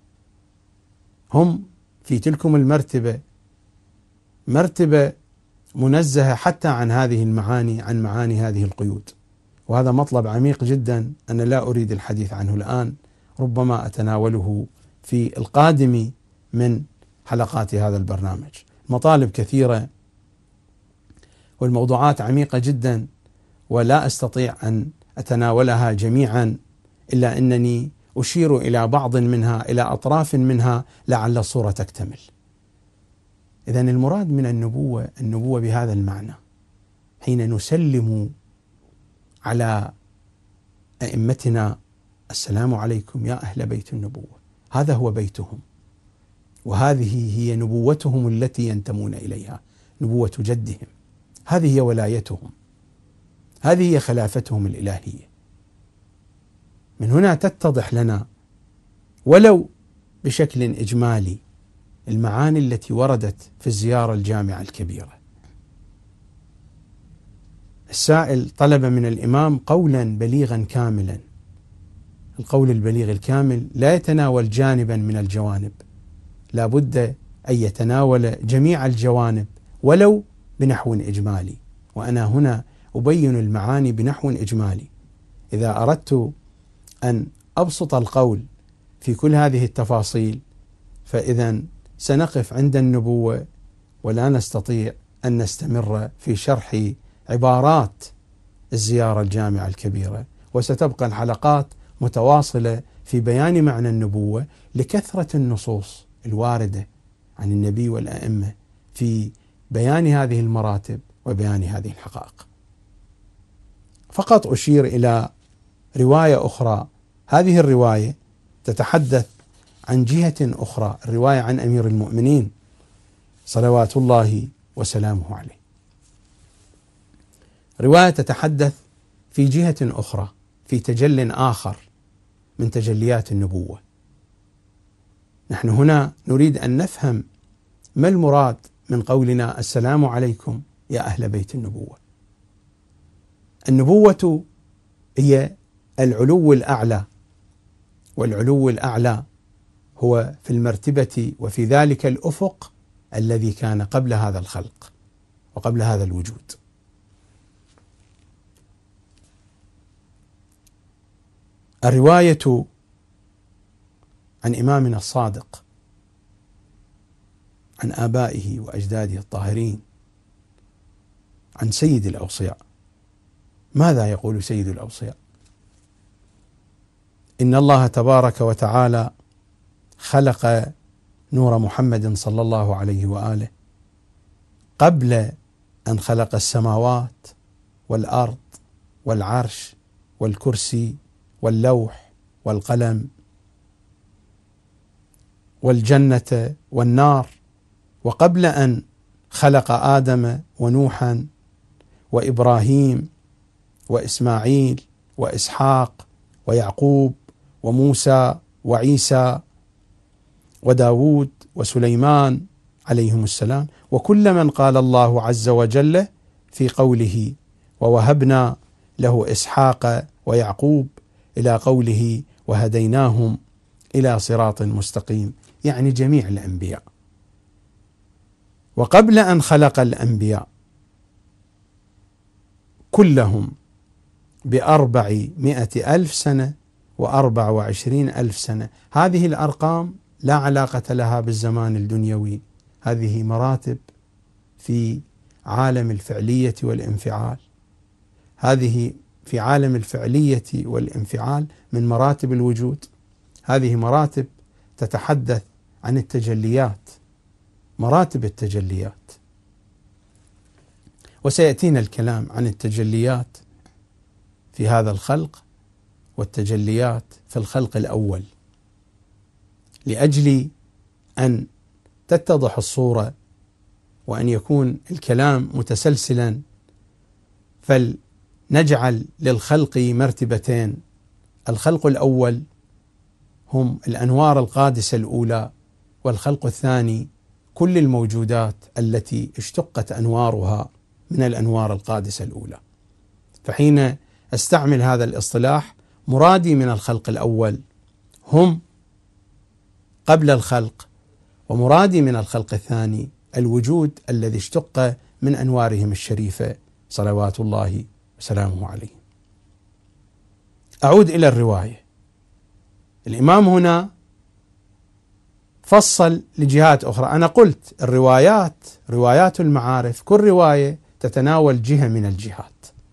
Speaker 2: هم في تلكم المرتبة مرتبة منزهة حتى عن هذه المعاني، عن معاني هذه القيود، وهذا مطلب عميق جدا أنا لا أريد الحديث عنه الآن، ربما أتناوله في القادم من حلقات هذا البرنامج. مطالب كثيرة والموضوعات عميقة جدا، ولا أستطيع أن أتناولها جميعا، إلا أنني أشير إلى بعض منها، إلى أطراف منها لعل الصورة تكتمل. إذن المراد من النبوة بهذا المعنى، حين نسلم على أئمتنا السلام عليكم يا أهل بيت النبوة، هذا هو بيتهم، وهذه هي نبوتهم التي ينتمون إليها، نبوة جدهم، هذه هي ولايتهم، هذه هي خلافتهم الإلهية. من هنا تتضح لنا ولو بشكل إجمالي المعاني التي وردت في الزيارة الجامعة الكبيرة. السائل طلب من الإمام قولا بليغا كاملا. القول البليغ الكامل لا يتناول جانبا من الجوانب، لا بد أن يتناول جميع الجوانب ولو بنحو إجمالي، وأنا هنا أبين المعاني بنحو إجمالي. إذا أردت أن أبسط القول في كل هذه التفاصيل فإذا سنقف عند النبوة ولا نستطيع أن نستمر في شرح عبارات الزيارة الجامعة الكبيرة، وستبقى الحلقات متواصلة في بيان معنى النبوة لكثرة النصوص الواردة عن النبي والأئمة في بيان هذه المراتب وبيان هذه الحقائق. فقط أشير إلى رواية أخرى، هذه الرواية تتحدث عن جهة أخرى، الرواية عن أمير المؤمنين صلوات الله وسلامه عليه. رواية تتحدث في جهة أخرى، في تجل آخر من تجليات النبوة. نحن هنا نريد أن نفهم ما المراد من قولنا السلام عليكم يا أهل بيت النبوة. النبوة هي العلو الأعلى، والعلو الأعلى هو في المرتبة وفي ذلك الأفق الذي كان قبل هذا الخلق وقبل هذا الوجود. الرواية عن إمامنا الصادق، عن آبائه وأجداده الطاهرين، عن سيد الأوصياء. ماذا يقول سيد الأوصياء؟ إن الله تبارك وتعالى خلق نور محمد صلى الله عليه وآله قبل أن خلق السماوات والأرض والعرش والكرسي واللوح والقلم والجنة والنار، وقبل أن خلق آدم ونوحا وإبراهيم وإسماعيل وإسحاق ويعقوب وموسى وعيسى وداود وسليمان عليهم السلام، وكل من قال الله عز وجل في قوله ووهبنا له إسحاق ويعقوب إلى قوله وهديناهم إلى صراط مستقيم، يعني جميع الأنبياء. وقبل أن خلق الأنبياء كلهم ب400,000 سنة و24,000 سنة. هذه الأرقام لا علاقة لها بالزمان الدنيوي، هذه مراتب في عالم الفعلية والانفعال. هذه في عالم الفعلية والانفعال من مراتب الوجود. هذه مراتب تتحدث عن التجليات، مراتب التجليات، وسيأتينا الكلام عن التجليات في هذا الخلق والتجليات في الخلق الأول، لأجل أن تتضح الصورة وأن يكون الكلام متسلسلا. فلنجعل للخلق مرتبتين: الخلق الأول هم الأنوار القادسة الأولى، والخلق الثاني كل الموجودات التي اشتقت أنوارها من الأنوار القادسة الأولى. فحين أستعمل هذا الاصطلاح مرادي من الخلق الأول هم قبل الخلق، ومرادي من الخلق الثاني الوجود الذي اشتق من أنوارهم الشريفة صلوات الله وسلامه عليه. أعود إلى الرواية. الإمام هنا فصل لجهات أخرى. أنا قلت الروايات، روايات المعارف، كل رواية تتناول جهة من الجهات،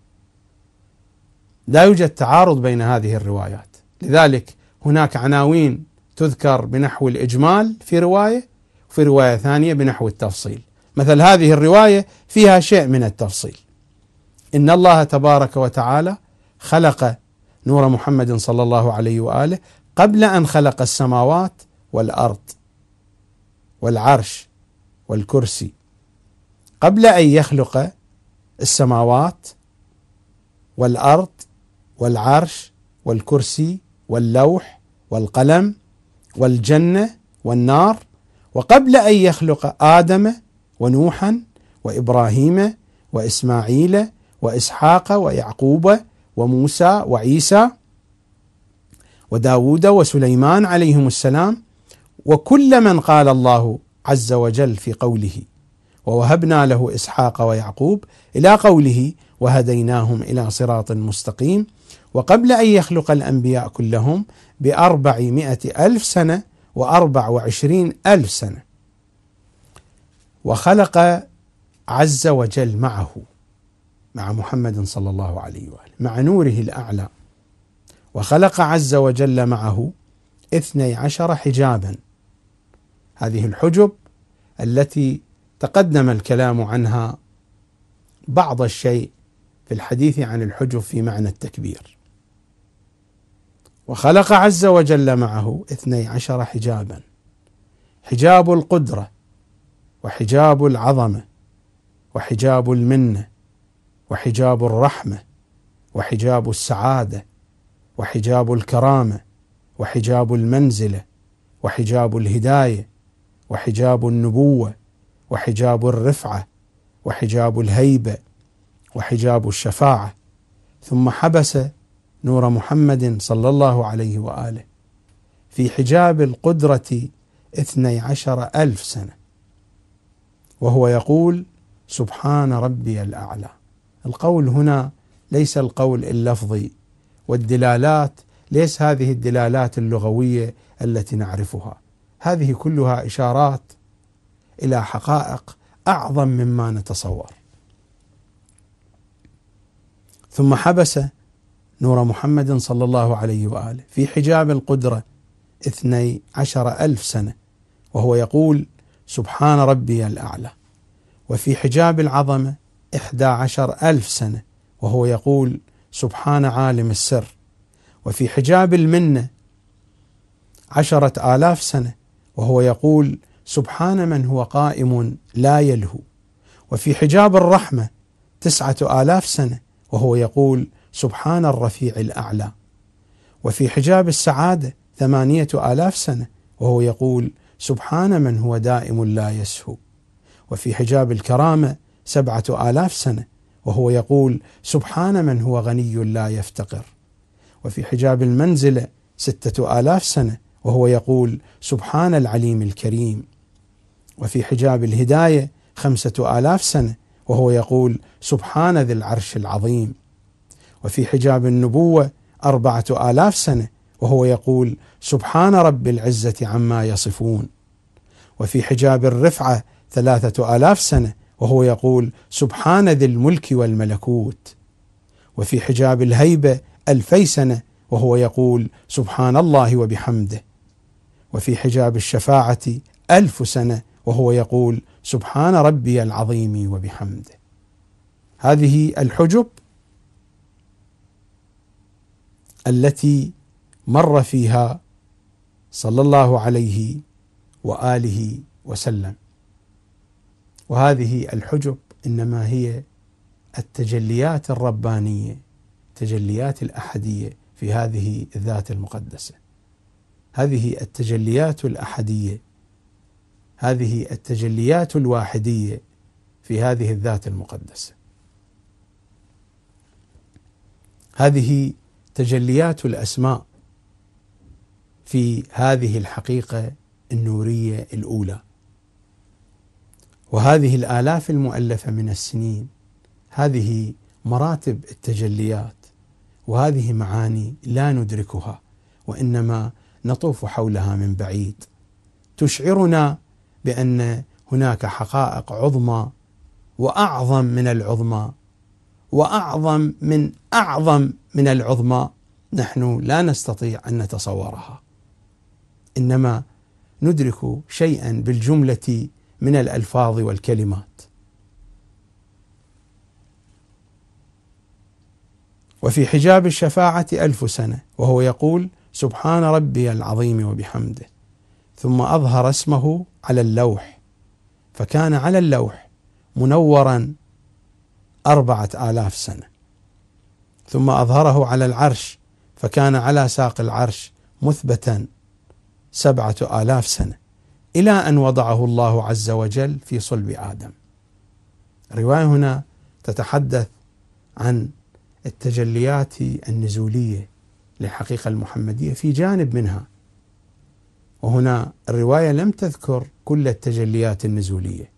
Speaker 2: لا يوجد تعارض بين هذه الروايات. لذلك هناك عناوين تذكر بنحو الإجمال في رواية، وفي رواية ثانية بنحو التفصيل. مثل هذه الرواية فيها شيء من التفصيل: إن الله تبارك وتعالى خلق نور محمد صلى الله عليه وآله قبل أن خلق السماوات والأرض والعرش والكرسي. قبل أن يخلق السماوات والأرض والعرش والكرسي واللوح والقلم والجنة والنار، وقبل أن يخلق آدم ونوحا وإبراهيم وإسماعيل وإسحاق ويعقوب وموسى وعيسى وداود وسليمان عليهم السلام، وكل من قال الله عز وجل في قوله ووهبنا له إسحاق ويعقوب إلى قوله وهديناهم إلى صراط مستقيم، وقبل أن يخلق الأنبياء كلهم ب400,000 سنة و24,000 سنة. وخلق عز وجل معه، مع محمد صلى الله عليه وآله، مع نوره الأعلى، وخلق عز وجل معه 12 حجابا. هذه الحجب التي تقدم الكلام عنها بعض الشيء في الحديث عن الحجب في معنى التكبير. وخلق عز وجل معه 12 حجابا: حجاب القدرة، وحجاب العظمة، وحجاب المنة، وحجاب الرحمة، وحجاب السعادة، وحجاب الكرامة، وحجاب المنزلة، وحجاب الهداية، وحجاب النبوة، وحجاب الرفعة، وحجاب الهيبة، وحجاب الشفاعة. ثم حبس نور محمد صلى الله عليه وآله في حجاب القدرة 12,000 سنة، وهو يقول سبحان ربي الأعلى. القول هنا ليس القول اللفظي، والدلالات ليس هذه الدلالات اللغوية التي نعرفها، هذه كلها إشارات إلى حقائق أعظم مما نتصور. ثم حبس نور محمد صلى الله عليه وآله في حجاب القدرة 12,000 سنة، وهو يقول سبحان ربي الأعلى. وفي حجاب العظمة 11,000 سنة، وهو يقول سبحان عالم السر. وفي حجاب المنة 10,000 سنة، وهو يقول سبحان من هو قائم لا يلهو. وفي حجاب الرحمة 9,000 سنة، وهو يقول سبحان الرفيع الأعلى. وفي حجاب السعادة 8,000 سنة، وهو يقول سبحان من هو دائم لا يسهو. وفي حجاب الكرامة 7,000 سنة، وهو يقول سبحان من هو غني لا يفتقر. وفي حجاب المنزلة 6,000 سنة، وهو يقول سبحان العليم الكريم. وفي حجاب الهداية 5,000 سنة، وهو يقول سبحان ذي العرش العظيم. وفي حجاب النبوة 4,000 سنة، وهو يقول سبحان رب العزة عما يصفون. وفي حجاب الرفعة 3,000 سنة، وهو يقول سبحان ذي الملك والملكوت. وفي حجاب الهيبة 2,000 سنة، وهو يقول سبحان الله وبحمده. وفي حجاب الشفاعة 1,000 سنة، وهو يقول سبحان ربي العظيم وبحمده. هذه الحجب التي مر فيها صلى الله عليه وآله وسلم. وهذه الحجب إنما هي التجليات الربانية، تجليات الأحدية في هذه الذات المقدسة، هذه التجليات الأحدية، هذه التجليات الواحدية في هذه الذات المقدسة، هذه تجليات الأسماء في هذه الحقيقة النورية الأولى. وهذه الآلاف المؤلفة من السنين، هذه مراتب التجليات، وهذه معاني لا ندركها، وإنما نطوف حولها من بعيد، تشعرنا بأن هناك حقائق عظمى وأعظم من العظمى وأعظم من أعظم من العظمى نحن لا نستطيع أن نتصورها، إنما ندرك شيئا بالجملة من الألفاظ والكلمات. وفي حجاب الشفاعة 1,000 سنة، وهو يقول سبحان ربي العظيم وبحمده. ثم أظهر اسمه على اللوح، فكان على اللوح منورا 4,000 سنة. ثم أظهره على العرش، فكان على ساق العرش مثبتا 7,000 سنة، إلى أن وضعه الله عز وجل في صلب آدم. الرواية هنا تتحدث عن التجليات النزولية للحقيقة المحمدية في جانب منها، وهنا الرواية لم تذكر كل التجليات النزولية،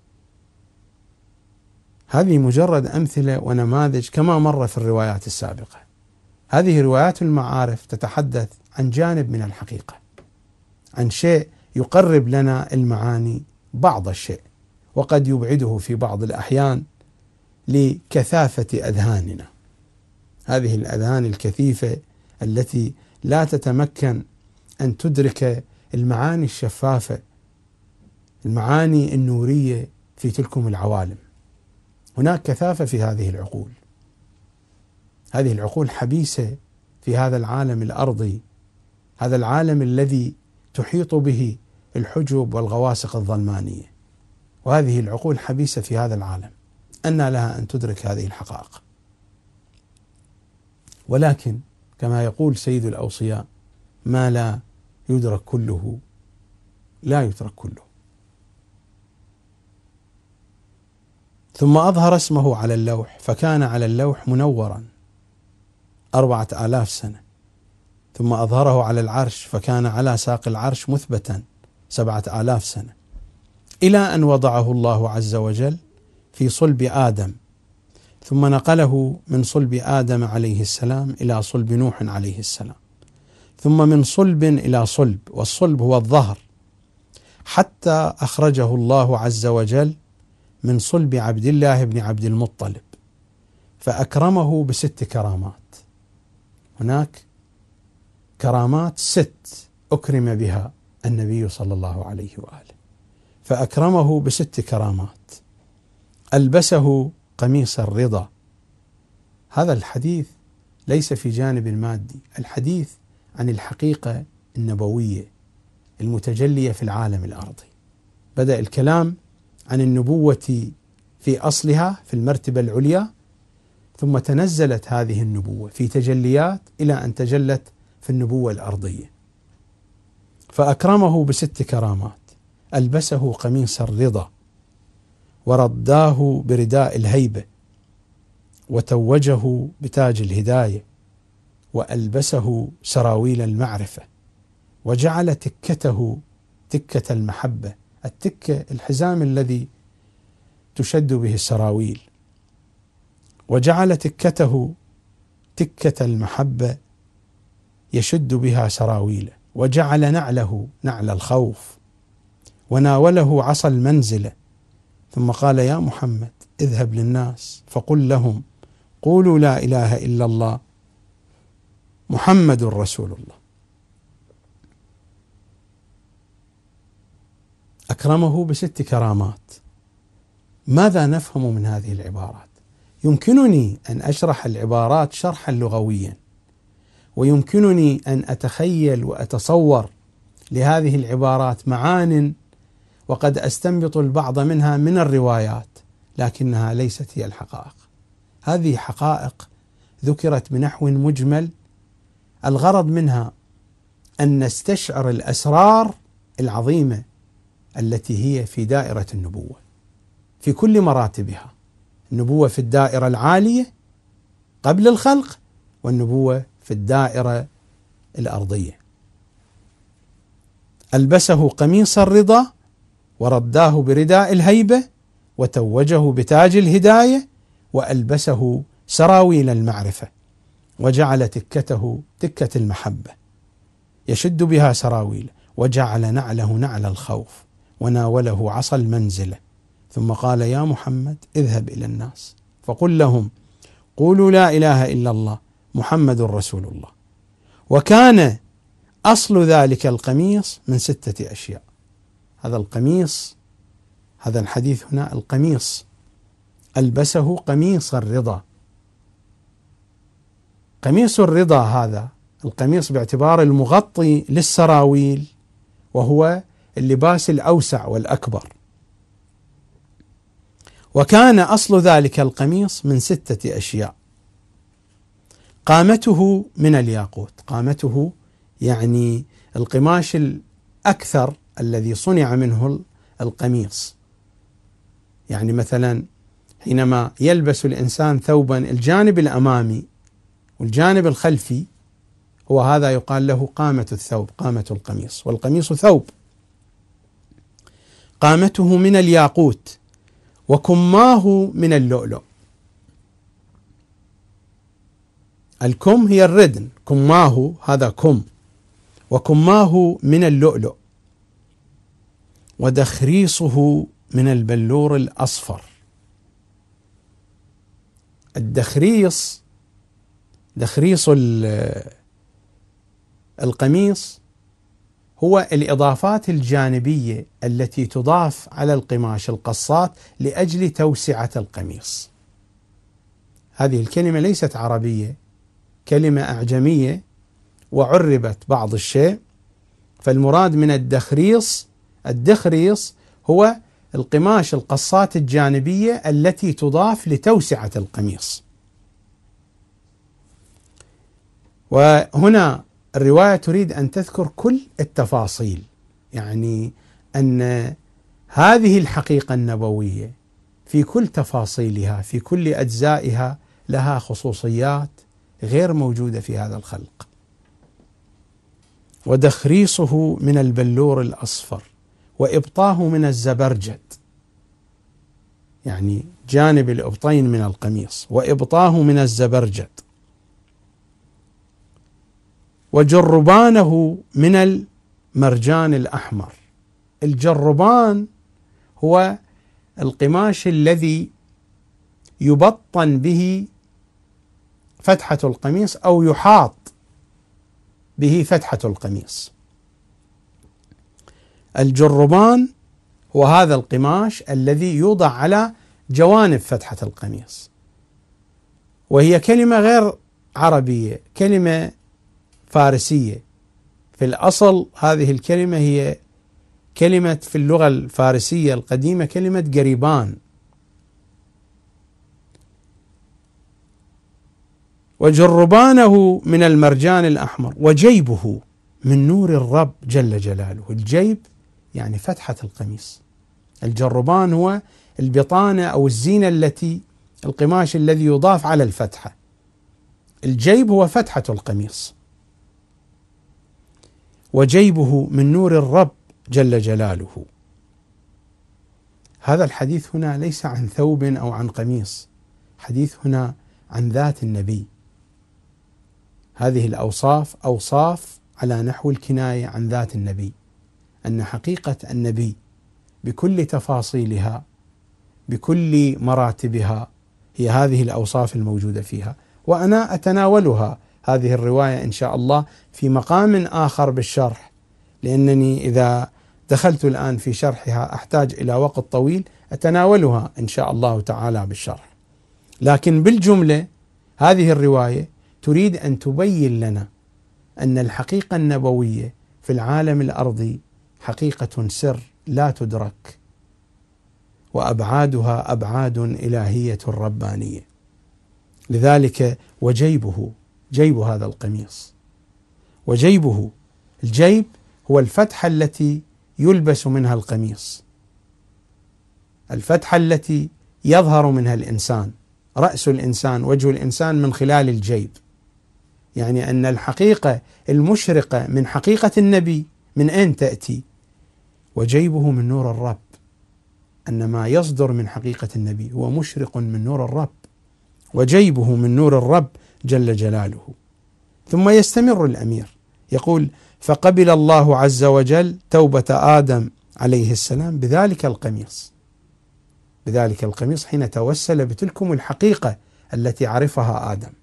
Speaker 2: هذه مجرد أمثلة ونماذج كما مر في الروايات السابقة. هذه روايات المعارف تتحدث عن جانب من الحقيقة، عن شيء يقرب لنا المعاني بعض الشيء، وقد يبعده في بعض الأحيان لكثافة أذهاننا، هذه الأذهان الكثيفة التي لا تتمكن أن تدرك المعاني الشفافة، المعاني النورية في تلكم العوالم. هناك كثافة في هذه العقول، هذه العقول حبيسة في هذا العالم الأرضي، هذا العالم الذي تحيط به الحجب والغواسق الظلمانية، وهذه العقول حبيسة في هذا العالم، أنى لها أن تدرك هذه الحقائق. ولكن كما يقول سيد الأوصياء: ما لا يدرك كله لا يترك كله. ثم أظهر اسمه على اللوح، فكان على اللوح منورا 4000 سنة، ثم أظهره على العرش، فكان على ساق العرش مثبتا 7000 سنة، إلى أن وضعه الله عز وجل في صلب آدم، ثم نقله من صلب آدم عليه السلام إلى صلب نوح عليه السلام، ثم من صلب إلى صلب، والصلب هو الظهر، حتى أخرجه الله عز وجل من صلب عبد الله بن عبد المطلب، فأكرمه ب6 كرامات. هناك كرامات 6 أكرم بها النبي صلى الله عليه وآله، فأكرمه ب6 كرامات. ألبسه قميص الرضا. هذا الحديث ليس في جانب المادي، الحديث عن الحقيقة النبوية المتجلية في العالم الأرضي. بدأ الكلام عن النبوة في أصلها في المرتبة العليا، ثم تنزلت هذه النبوة في تجليات إلى أن تجلت في النبوة الأرضية، فأكرمه ب6 كرامات. ألبسه قميص الرضا، ورداه برداء الهيبة، وتوجه بتاج الهداية، وألبسه سراويل المعرفة، وجعل تكته تكة المحبة. التكة الحزام الذي تشد به السراويل، وجعل تكته تكة المحبة يشد بها سراويله، وجعل نعله نعل الخوف، وناوله عصا المنزلة، ثم قال: يا محمد اذهب للناس فقل لهم قولوا لا إله إلا الله محمد رسول الله. أكرمه ب6 كرامات. ماذا نفهم من هذه العبارات؟ يمكنني أن أشرح العبارات شرحا لغويا، ويمكنني أن أتخيل وأتصور لهذه العبارات معان، وقد أستنبط البعض منها من الروايات، لكنها ليست هي الحقائق. هذه حقائق ذكرت بنحو مجمل، الغرض منها أن نستشعر الأسرار العظيمة التي هي في دائرة النبوة في كل مراتبها. النبوة في الدائرة العالية قبل الخلق، والنبوة في الدائرة الأرضية. ألبسه قميص الرضا، ورداه برداء الهيبة، وتوجه بتاج الهداية، وألبسه سراويل المعرفة، وجعل تكته تكة المحبة يشد بها سراويل، وجعل نعله نعل الخوف، وناوله عصا المنزلة، ثم قال: يا محمد اذهب إلى الناس فقل لهم قولوا لا إله إلا الله محمد رسول الله. وكان أصل ذلك القميص من 6 أشياء. هذا القميص، هذا الحديث هنا القميص، ألبسه قميص الرضا. قميص الرضا هذا القميص باعتبار المغطي للسراويل، وهو اللباس الأوسع والأكبر. وكان أصل ذلك القميص من 6 أشياء. قامته من الياقوت، قامته يعني القماش الأكثر الذي صنع منه القميص. يعني مثلا حينما يلبس الإنسان ثوبا، الجانب الأمامي والجانب الخلفي هو هذا يقال له قامة الثوب، قامة القميص، والقميص ثوب. قامته من الياقوت وكماه من اللؤلؤ. الكم هي الردن، كماه هذا كم، وكماه من اللؤلؤ، ودخريصه من البلور الأصفر. الدخريص، دخريص القميص هو الإضافات الجانبية التي تضاف على القماش القصات لأجل توسعة القميص. هذه الكلمة ليست عربية، كلمة أعجمية وعربت بعض الشيء. فالمراد من الدخريص هو القماش القصات الجانبية التي تضاف لتوسعة القميص. وهنا الرواية تريد أن تذكر كل التفاصيل، يعني أن هذه الحقيقة النبوية في كل تفاصيلها في كل أجزائها لها خصوصيات غير موجودة في هذا الخلق. ودخريصه من البلور الأصفر وإبطاه من الزبرجد، يعني جانب الإبطين من القميص، وإبطاه من الزبرجد. وجربانه من المرجان الأحمر. الجربان هو القماش الذي يبطن به فتحة القميص أو يحاط به فتحة القميص. الجربان هو هذا القماش الذي يوضع على جوانب فتحة القميص، وهي كلمة غير عربية، كلمة فارسية. في الأصل هذه الكلمة هي كلمة في اللغة الفارسية القديمة كلمة قريبان. وجربانه من المرجان الأحمر، وجيبه من نور الرب جل جلاله. الجيب يعني فتحة القميص. الجربان هو البطانة أو الزينة القماش الذي يضاف على الفتحة. الجيب هو فتحة القميص. وجيبه من نور الرب جل جلاله. هذا الحديث هنا ليس عن ثوب أو عن قميص، حديث هنا عن ذات النبي. هذه الأوصاف أوصاف على نحو الكناية عن ذات النبي، أن حقيقة النبي بكل تفاصيلها بكل مراتبها هي هذه الأوصاف الموجودة فيها. وأنا أتناولها هذه الرواية إن شاء الله في مقام آخر بالشرح، لأنني إذا دخلت الآن في شرحها أحتاج إلى وقت طويل أتناولها إن شاء الله تعالى بالشرح. لكن بالجملة هذه الرواية تريد أن تبين لنا أن الحقيقة النبوية في العالم الأرضي حقيقة سر لا تدرك، وأبعادها أبعاد إلهية ربانية. لذلك وجيبه، جيب هذا القميص، وجيبه، الجيب هو الفتحة التي يلبس منها القميص، الفتحة التي يظهر منها الإنسان، رأس الإنسان، وجه الإنسان من خلال الجيب. يعني أن الحقيقة المشرقة من حقيقة النبي من أين تأتي؟ وجيبه من نور الرب، أن ما يصدر من حقيقة النبي هو مشرق من نور الرب، وجيبه من نور الرب جل جلاله. ثم يستمر الأمير يقول: فقبل الله عز وجل توبة آدم عليه السلام بذلك القميص، بذلك القميص حين توسل بتلكم الحقيقة التي عرفها آدم.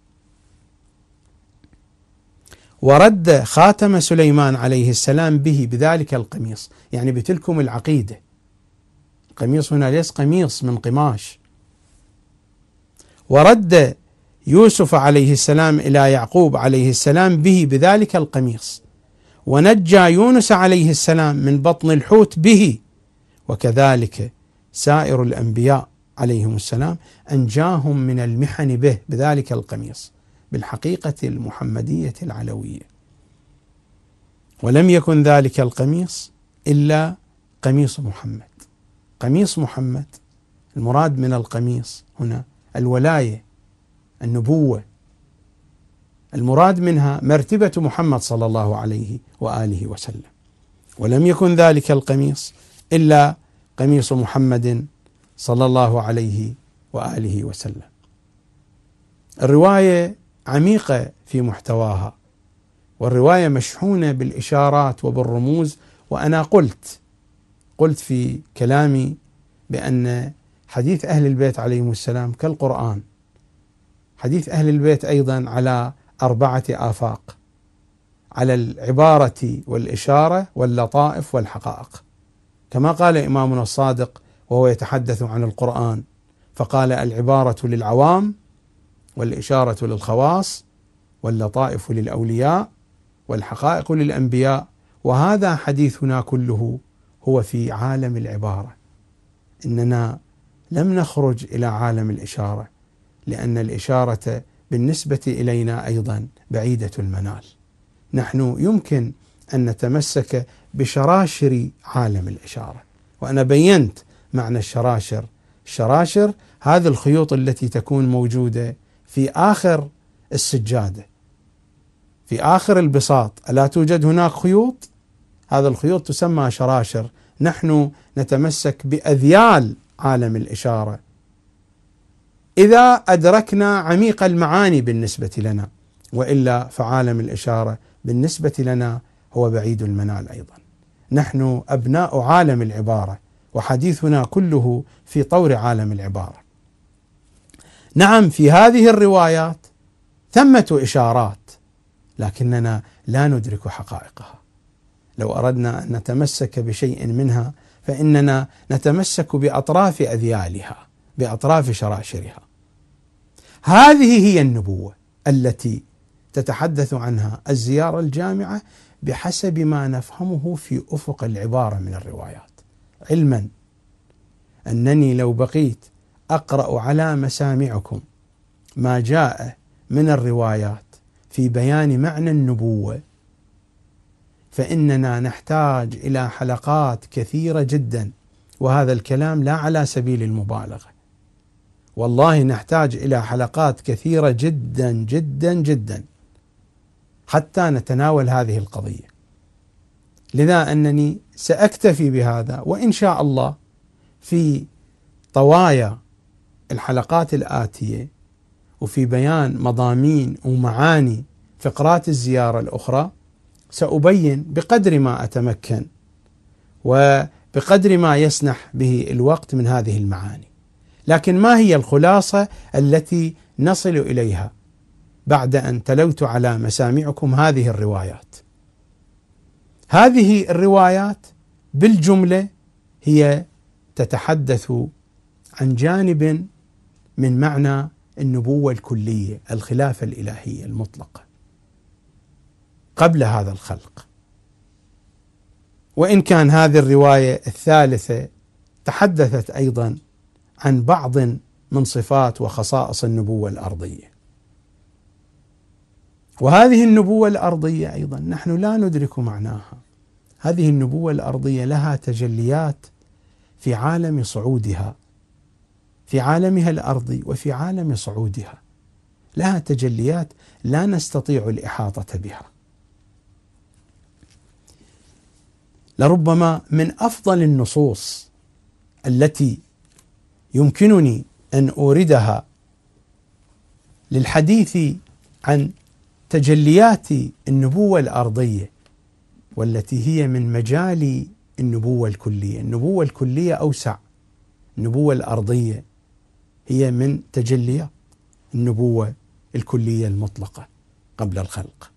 Speaker 2: ورد خاتم سليمان عليه السلام به بذلك القميص، يعني بتلكم العقيدة. القميص هنا ليس قميص من قماش. ورد يوسف عليه السلام إلى يعقوب عليه السلام به بذلك القميص. ونجى يونس عليه السلام من بطن الحوت به، وكذلك سائر الأنبياء عليهم السلام أنجاهم من المحن به بذلك القميص، بالحقيقة المحمدية العلوية. ولم يكن ذلك القميص إلا قميص محمد. قميص محمد، المراد من القميص هنا الولاية، النبوة، المراد منها مرتبة محمد صلى الله عليه وآله وسلم. ولم يكن ذلك القميص إلا قميص محمد صلى الله عليه وآله وسلم. الرواية عميقة في محتواها، والرواية مشحونة بالإشارات وبالرموز. وأنا قلت في كلامي بأن حديث أهل البيت عليهم السلام كالقرآن. حديث أهل البيت أيضا على 4 آفاق، على العبارة والإشارة واللطائف والحقائق، كما قال إمامنا الصادق وهو يتحدث عن القرآن فقال: العبارة للعوام، والإشارة للخواص، واللطائف للأولياء، والحقائق للأنبياء. وهذا حديثنا كله هو في عالم العبارة. إننا لم نخرج إلى عالم الإشارة، لأن الإشارة بالنسبة إلينا أيضا بعيدة المنال. نحن يمكن أن نتمسك بشراشر عالم الإشارة، وأنا بينت معنى الشراشر. الشراشر هذه الخيوط التي تكون موجودة في آخر السجادة، في آخر البساط، ألا توجد هناك خيوط؟ هذا الخيوط تسمى شراشر. نحن نتمسك بأذيال عالم الإشارة إذا أدركنا عميق المعاني بالنسبة لنا، وإلا فعالم الإشارة بالنسبة لنا هو بعيد المنال أيضا. نحن أبناء عالم العبارة، وحديثنا كله في طور عالم العبارة. نعم، في هذه الروايات ثمة إشارات، لكننا لا ندرك حقائقها. لو أردنا أن نتمسك بشيء منها فإننا نتمسك بأطراف أذيالها، بأطراف شراشرها. هذه هي النبوة التي تتحدث عنها الزيارة الجامعة بحسب ما نفهمه في أفق العبارة من الروايات، علما أنني لو بقيت أقرأ على مسامعكم ما جاء من الروايات في بيان معنى النبوة فإننا نحتاج إلى حلقات كثيرة جدا، وهذا الكلام لا على سبيل المبالغة. والله نحتاج إلى حلقات كثيرة جدا جدا جدا حتى نتناول هذه القضية. لذا أنني سأكتفي بهذا، وإن شاء الله في طوايا الحلقات الآتية وفي بيان مضامين ومعاني فقرات الزيارة الأخرى سأبين بقدر ما أتمكن وبقدر ما يسنح به الوقت من هذه المعاني. لكن ما هي الخلاصة التي نصل إليها بعد أن تلوت على مسامعكم هذه الروايات؟ هذه الروايات بالجملة هي تتحدث عن جانب من معنى النبوة الكلية، الخلافة الإلهية المطلقة قبل هذا الخلق. وإن كان هذه الرواية الثالثة تحدثت أيضا عن بعض من صفات وخصائص النبوة الأرضية. وهذه النبوة الأرضية أيضا نحن لا ندرك معناها. هذه النبوة الأرضية لها تجليات في عالم صعودها، في عالمها الأرضي وفي عالم صعودها، لها تجليات لا نستطيع الإحاطة بها. لربما من أفضل النصوص التي يمكنني أن أوردها للحديث عن تجليات النبوة الأرضية، والتي هي من مجال النبوة الكلية. النبوة الكلية أوسع، النبوة الأرضية هي من تجليات النبوة الكلية المطلقة قبل الخلق.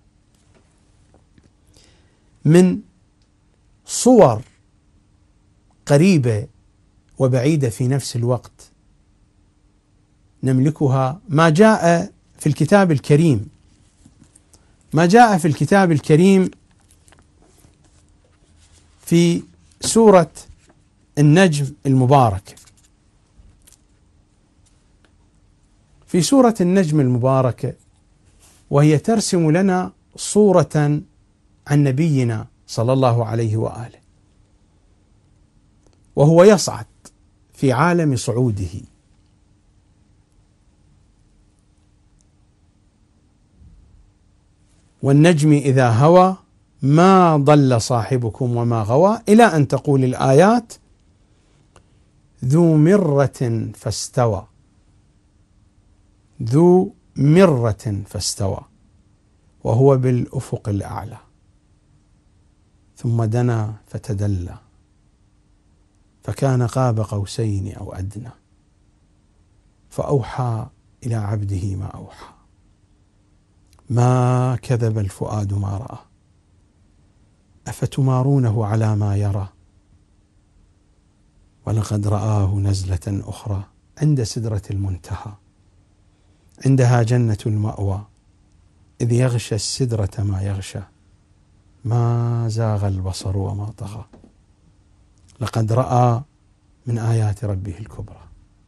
Speaker 2: من صور قريبة وبعيدة في نفس الوقت نملكها ما جاء في الكتاب الكريم. ما جاء في الكتاب الكريم في سورة النجم المباركة. في سورة النجم المباركة وهي ترسم لنا صورة عن نبينا صلى الله عليه وآله، وهو يصعد في عالم صعوده. والنجم إذا هوى ما ضل صاحبكم وما غوى، إلى أن تقول الآيات: ذو مرة فاستوى، ذو مرة فاستوى وهو بالأفق الأعلى. ثم دنا فتدلى فكان قاب قوسين أو أدنى فأوحى إلى عبده ما أوحى ما كذب الفؤاد ما رأى أفتمارونه على ما يرى ولقد رآه نزلة أخرى عند سدرة المنتهى عندها جنة المأوى إذ يغشى السدرة ما يغشى ما زاغ البصر وما طغى لقد رأى من آيات ربه الكبرى.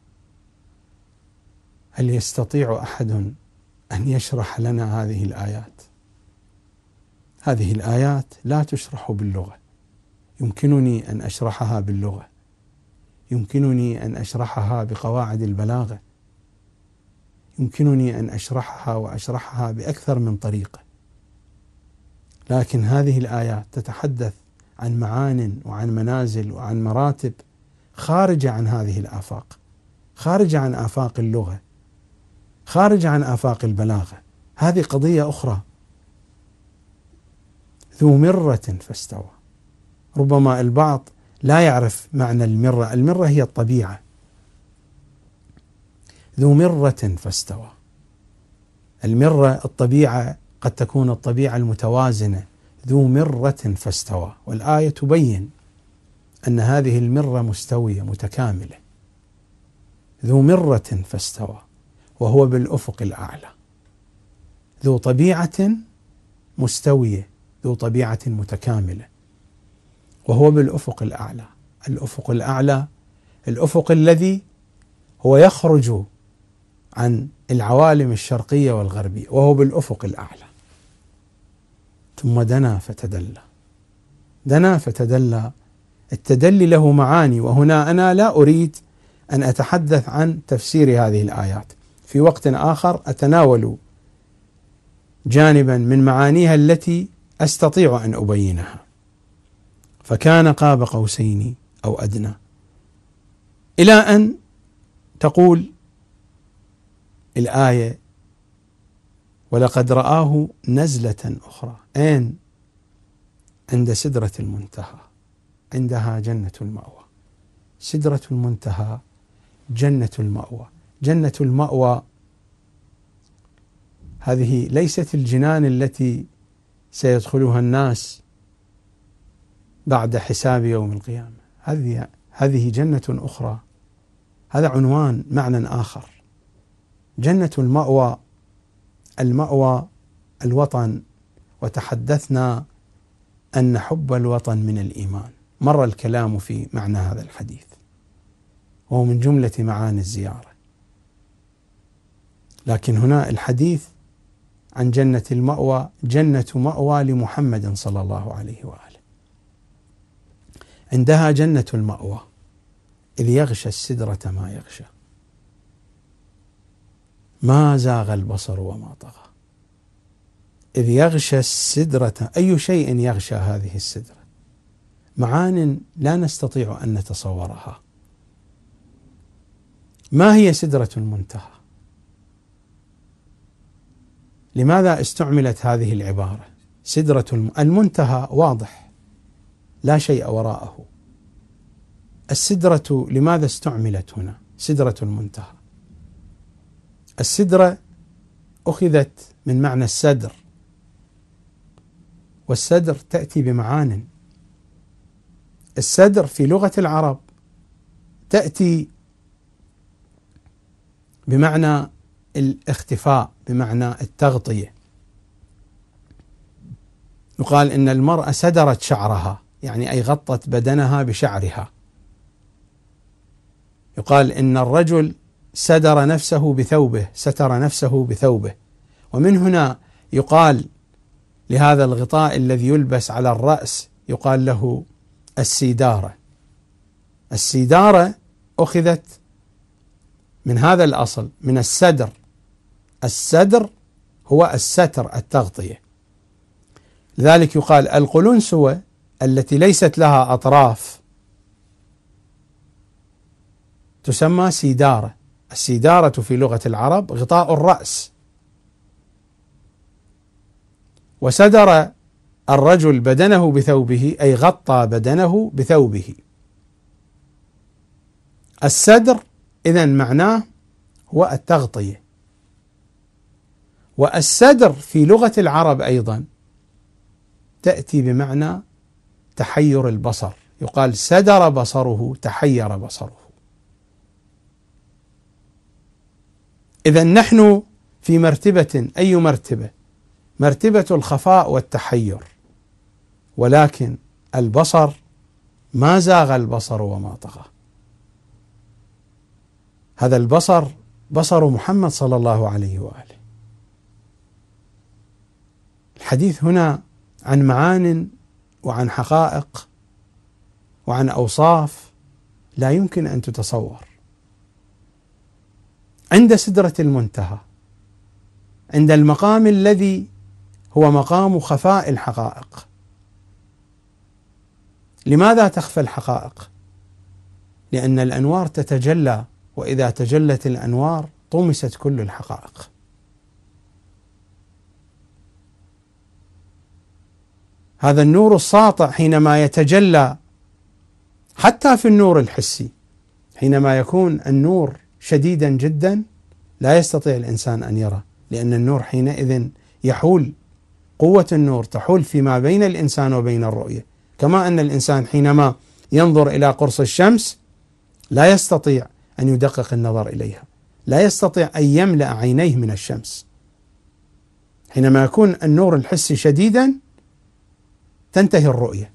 Speaker 2: هل يستطيع أحد أن يشرح لنا هذه الآيات؟ هذه الآيات لا تشرح باللغة، يمكنني أن أشرحها باللغة، يمكنني أن أشرحها بقواعد البلاغة، يمكنني أن أشرحها وأشرحها بأكثر من طريقة، لكن هذه الآيات تتحدث عن معان وعن منازل وعن مراتب خارجة عن هذه الآفاق، خارجة عن آفاق اللغة، خارجة عن آفاق البلاغة. هذه قضية أخرى. ذو مرة فاستوى. ربما البعض لا يعرف معنى المرة. المرة هي الطبيعة. ذو مرة فاستوى. المرة الطبيعة قد تكون الطبيعة المتوازنة. ذو مرة فاستوى، والآية تبين أن هذه المرة مستوية متكاملة. ذو مرة فاستوى وهو بالأفق الأعلى. ذو طبيعة مستوية، ذو طبيعة متكاملة، وهو بالأفق الأعلى. الأفق الأعلى الأفق الذي هو يخرج عن العوالم الشرقية والغربية، وهو بالأفق الأعلى. ثم دنا فتدلى. دنا فتدلى، التدلي له معاني، وهنا أنا لا أريد أن أتحدث عن تفسير هذه الآيات، في وقت آخر أتناول جانبا من معانيها التي أستطيع أن أبينها. فكان قاب قوسين أو أدنى، إلى أن تقول الآية ولقد رآه نزلة أخرى. أين؟ عند سدرة المنتهى، عندها جنة المأوى. سدرة المنتهى جنة المأوى. جنة المأوى هذه ليست الجنان التي سيدخلها الناس بعد حساب يوم القيامة، هذه جنة أخرى، هذا عنوان معنى آخر. جنة المأوى، المأوى الوطن، وتحدثنا أن حب الوطن من الإيمان، مر الكلام في معنى هذا الحديث، وهو من جملة معاني الزيارة. لكن هنا الحديث عن جنة المأوى، جنة مأوى لمحمد صلى الله عليه وآله. عندها جنة المأوى إذ يغشى السدرة ما يغشى ما زاغ البصر وما طغى. إذ يغشى السدرة، أي شيء يغشى هذه السدرة؟ معان لا نستطيع أن نتصورها. ما هي سدرة المنتهى؟ لماذا استعملت هذه العبارة؟ سدرة المنتهى واضح، لا شيء وراءه. السدرة لماذا استعملت هنا؟ سدرة المنتهى، السدرة أخذت من معنى السدر، والسدر تأتي بمعان. السدر في لغة العرب تأتي بمعنى الاختفاء، بمعنى التغطية. يقال إن المرأة سدرت شعرها، يعني أي غطت بدنها بشعرها. يقال إن الرجل سدر نفسه بثوبه، ستر نفسه بثوبه. ومن هنا يقال لهذا الغطاء الذي يلبس على الرأس يقال له السيدارة. السيدارة أخذت من هذا الأصل، من السدر. السدر هو الستر، التغطية. لذلك يقال القلنسوة التي ليست لها أطراف تسمى سيدارة. السيدارة في لغة العرب غطاء الرأس. وسدر الرجل بدنه بثوبه أي غطى بدنه بثوبه. السدر إذن معناه هو التغطية. والسدر في لغة العرب أيضا تأتي بمعنى تحير البصر، يقال سدر بصره، تحير بصره. إذن نحن في مرتبة، أي مرتبة؟ مرتبة الخفاء والتحير، ولكن البصر ما زاغ البصر وما طغى. هذا البصر بصر محمد صلى الله عليه وآله. الحديث هنا عن معان وعن حقائق وعن أوصاف لا يمكن أن تتصور. عند سدرة المنتهى، عند المقام الذي هو مقام خفاء الحقائق. لماذا تخفى الحقائق؟ لأن الأنوار تتجلى، وإذا تجلت الأنوار طمست كل الحقائق. هذا النور الساطع حينما يتجلى، حتى في النور الحسي حينما يكون النور شديدا جدا لا يستطيع الإنسان أن يرى، لأن النور حينئذ يحول، قوة النور تحول فيما بين الإنسان وبين الرؤية. كما أن الإنسان حينما ينظر إلى قرص الشمس لا يستطيع أن يدقق النظر إليها، لا يستطيع أن يملأ عينيه من الشمس. حينما يكون النور الحسي شديدا تنتهي الرؤية.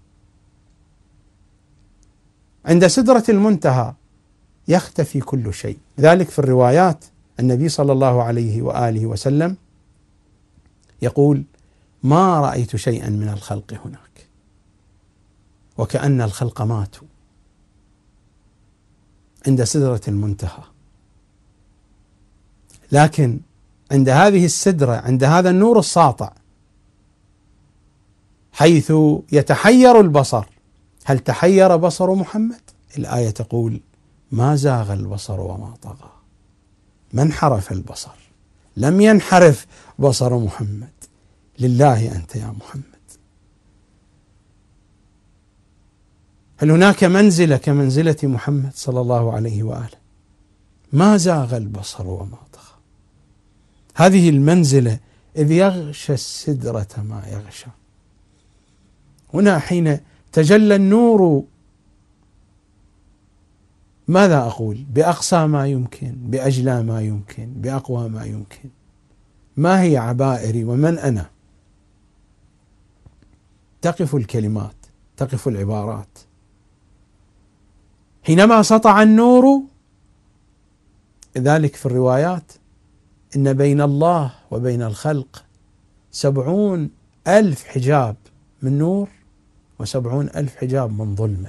Speaker 2: عند سدرة المنتهى يختفي كل شيء. لذلك في الروايات النبي صلى الله عليه وآله وسلم يقول: ما رأيت شيئا من الخلق هناك، وكأن الخلق ماتوا. عند سدرة المنتهى. لكن عند هذه السدرة، عند هذا النور الساطع، حيث يتحير البصر، هل تحير بصر محمد؟ الآية تقول: ما زاغ البصر وما طغى. ما انحرف البصر، لم ينحرف بصر محمد. لله أنت يا محمد. هل هناك منزلة كمنزلة محمد صلى الله عليه وآله؟ ما زاغ البصر وما طغى. هذه المنزلة إذ يغشى السدرة ما يغشى. هنا حين تجلى النور، ماذا أقول؟ بأقصى ما يمكن، بأجلى ما يمكن، بأقوى ما يمكن. ما هي عبائري ومن أنا؟ تقف الكلمات، تقف العبارات. حينما سطع النور، ذلك في الروايات إن بين الله وبين الخلق 70,000 حجاب من نور و70,000 حجاب من ظلمة.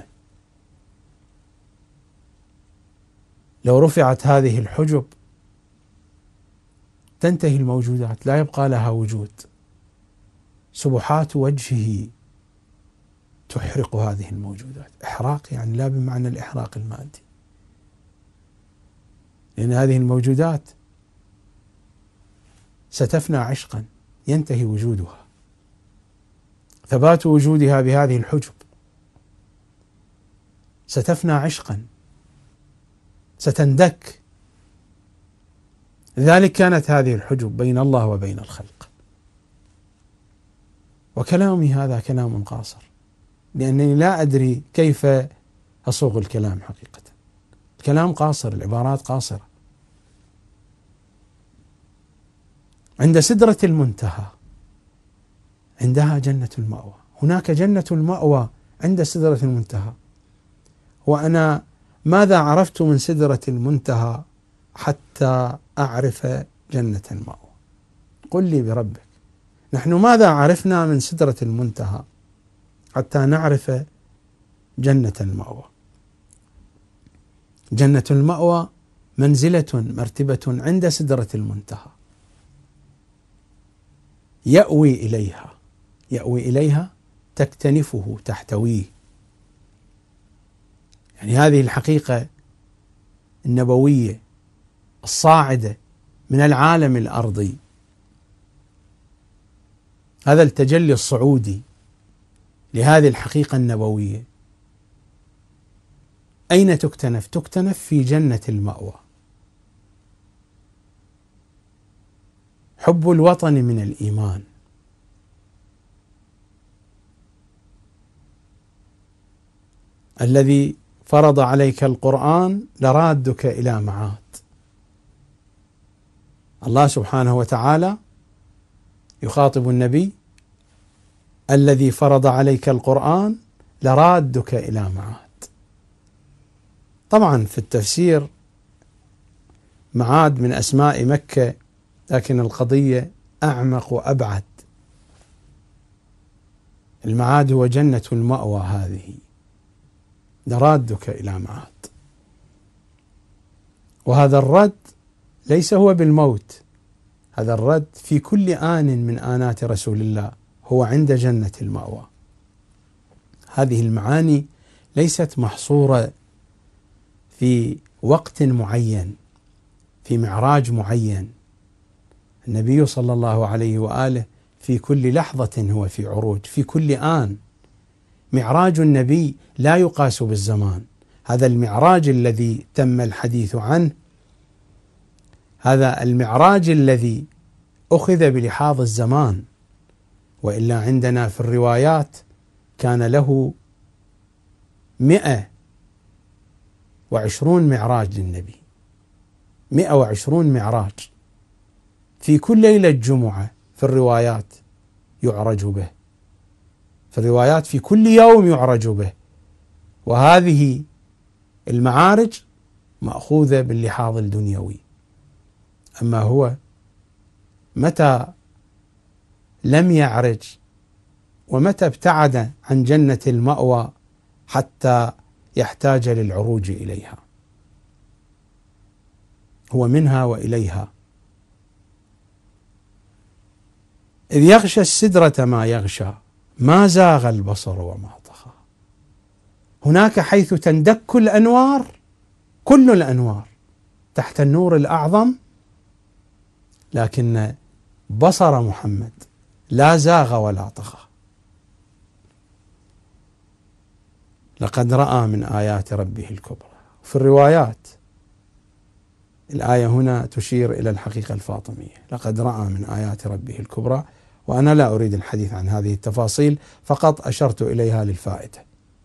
Speaker 2: لو رفعت هذه الحجب تنتهي الموجودات، لا يبقى لها وجود. سبحات وجهه تحرق هذه الموجودات. إحراق يعني لا بمعنى الإحراق المادي، لأن هذه الموجودات ستفنى عشقا، ينتهي وجودها. ثبات وجودها بهذه الحجب ستفنى عشقا، ستندك. لذلك كانت هذه الحجب بين الله وبين الخلق. وكلامي هذا كلام قاصر، لأنني لا أدري كيف أصوغ الكلام حقيقة. الكلام قاصر، العبارات قاصرة. عند سدرة المنتهى عندها جنة المأوى. هناك جنة المأوى عند سدرة المنتهى. وأنا ماذا عرفت من سدرة المنتهى حتى أعرف جنة المأوى؟ قل لي بربك، نحن ماذا عرفنا من سدرة المنتهى حتى نعرف جنة المأوى؟ جنة المأوى منزلة، مرتبة عند سدرة المنتهى، يأوي إليها تكتنفه، تحتويه. يعني هذه الحقيقة النبوية الصاعدة من العالم الأرضي. هذا التجلي الصعودي لهذه الحقيقة النبوية أين تكتنف؟ تكتنف في جنة المأوى. حب الوطن من الإيمان. الذي فرض عليك القرآن لرادك إلى معاد. الله سبحانه وتعالى يخاطب النبي: الذي فرض عليك القرآن لرادك إلى معاد. طبعا في التفسير معاد من أسماء مكة، لكن القضية أعمق وأبعد. المعاد هو جنة المأوى، هذه لرادك إلى معاد. وهذا الرد ليس هو بالموت، هذا الرد في كل آن من آنات رسول الله هو عند جنة المأوى. هذه المعاني ليست محصورة في وقت معين، في معراج معين. النبي صلى الله عليه وآله في كل لحظة هو في عروج، في كل آن. معراج النبي لا يقاس بالزمان. هذا المعراج الذي تم الحديث عنه، هذا المعراج الذي أخذ بلحاظ الزمان، وإلا عندنا في الروايات كان له 120 معراج للنبي، 120 معراج في كل ليلة جمعة. في الروايات يعرج به، في الروايات في كل يوم يعرج به. وهذه المعارج مأخوذة باللحاظ الدنيوي. أما هو متى لم يعرج ومتى ابتعد عن جنة المأوى حتى يحتاج للعروج إليها؟ هو منها وإليها. إذ يغشى السدرة ما يغشى ما زاغ البصر وما طغى. هناك حيث تندك الأنوار، كل الأنوار تحت النور الأعظم، لكن بصر محمد لا زاغ ولا طغى. لقد رأى من آيات ربه الكبرى. في الروايات الآية هنا تشير إلى الحقيقة الفاطمية: لقد رأى من آيات ربه الكبرى. وأنا لا أريد الحديث عن هذه التفاصيل، فقط أشرت إليها للفائدة.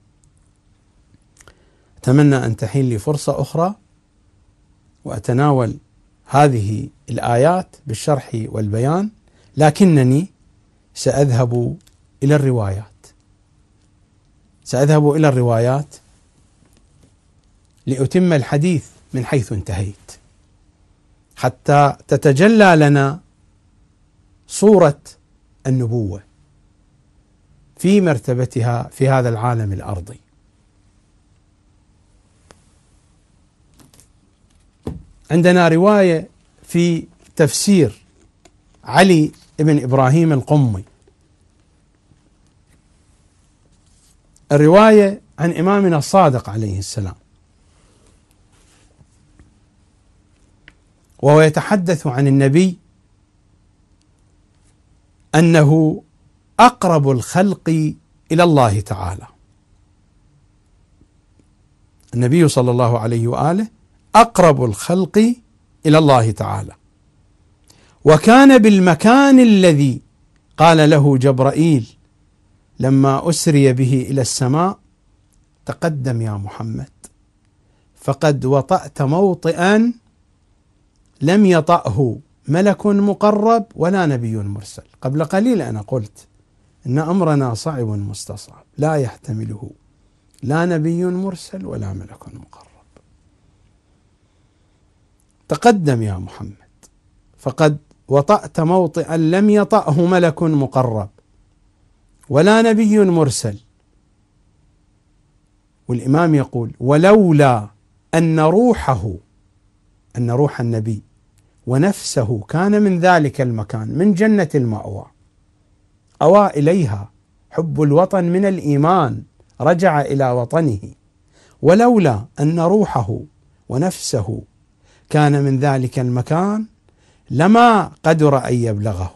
Speaker 2: أتمنى أن تحين لي فرصة أخرى وأتناول هذه الآيات بالشرح والبيان، لكنني سأذهب إلى الروايات. سأذهب إلى الروايات لأتم الحديث من حيث انتهيت، حتى تتجلى لنا صورة النبوة في مرتبتها في هذا العالم الأرضي. عندنا رواية في تفسير علي بن إبراهيم القمي، الرواية عن إمامنا الصادق عليه السلام، وهو يتحدث عن النبي أنه أقرب الخلق إلى الله تعالى. النبي صلى الله عليه وآله أقرب الخلق إلى الله تعالى، وكان بالمكان الذي قال له جبرائيل لما أسري به إلى السماء: تقدم يا محمد فقد وطأت موطئا لم يطأه ملك مقرب ولا نبي مرسل. قبل قليل أنا قلت إن أمرنا صعب مستصعب لا يحتمله لا نبي مرسل ولا ملك مقرب. تقدم يا محمد فقد وطأت موطئا لم يطأه ملك مقرب ولا نبي مرسل. والإمام يقول: ولولا أن روحه، أن روح النبي ونفسه كان من ذلك المكان من جنة المأوى، أوى إليها. حب الوطن من الإيمان، رجع إلى وطنه. ولولا أن روحه ونفسه كان من ذلك المكان لما قدر أن يبلغه،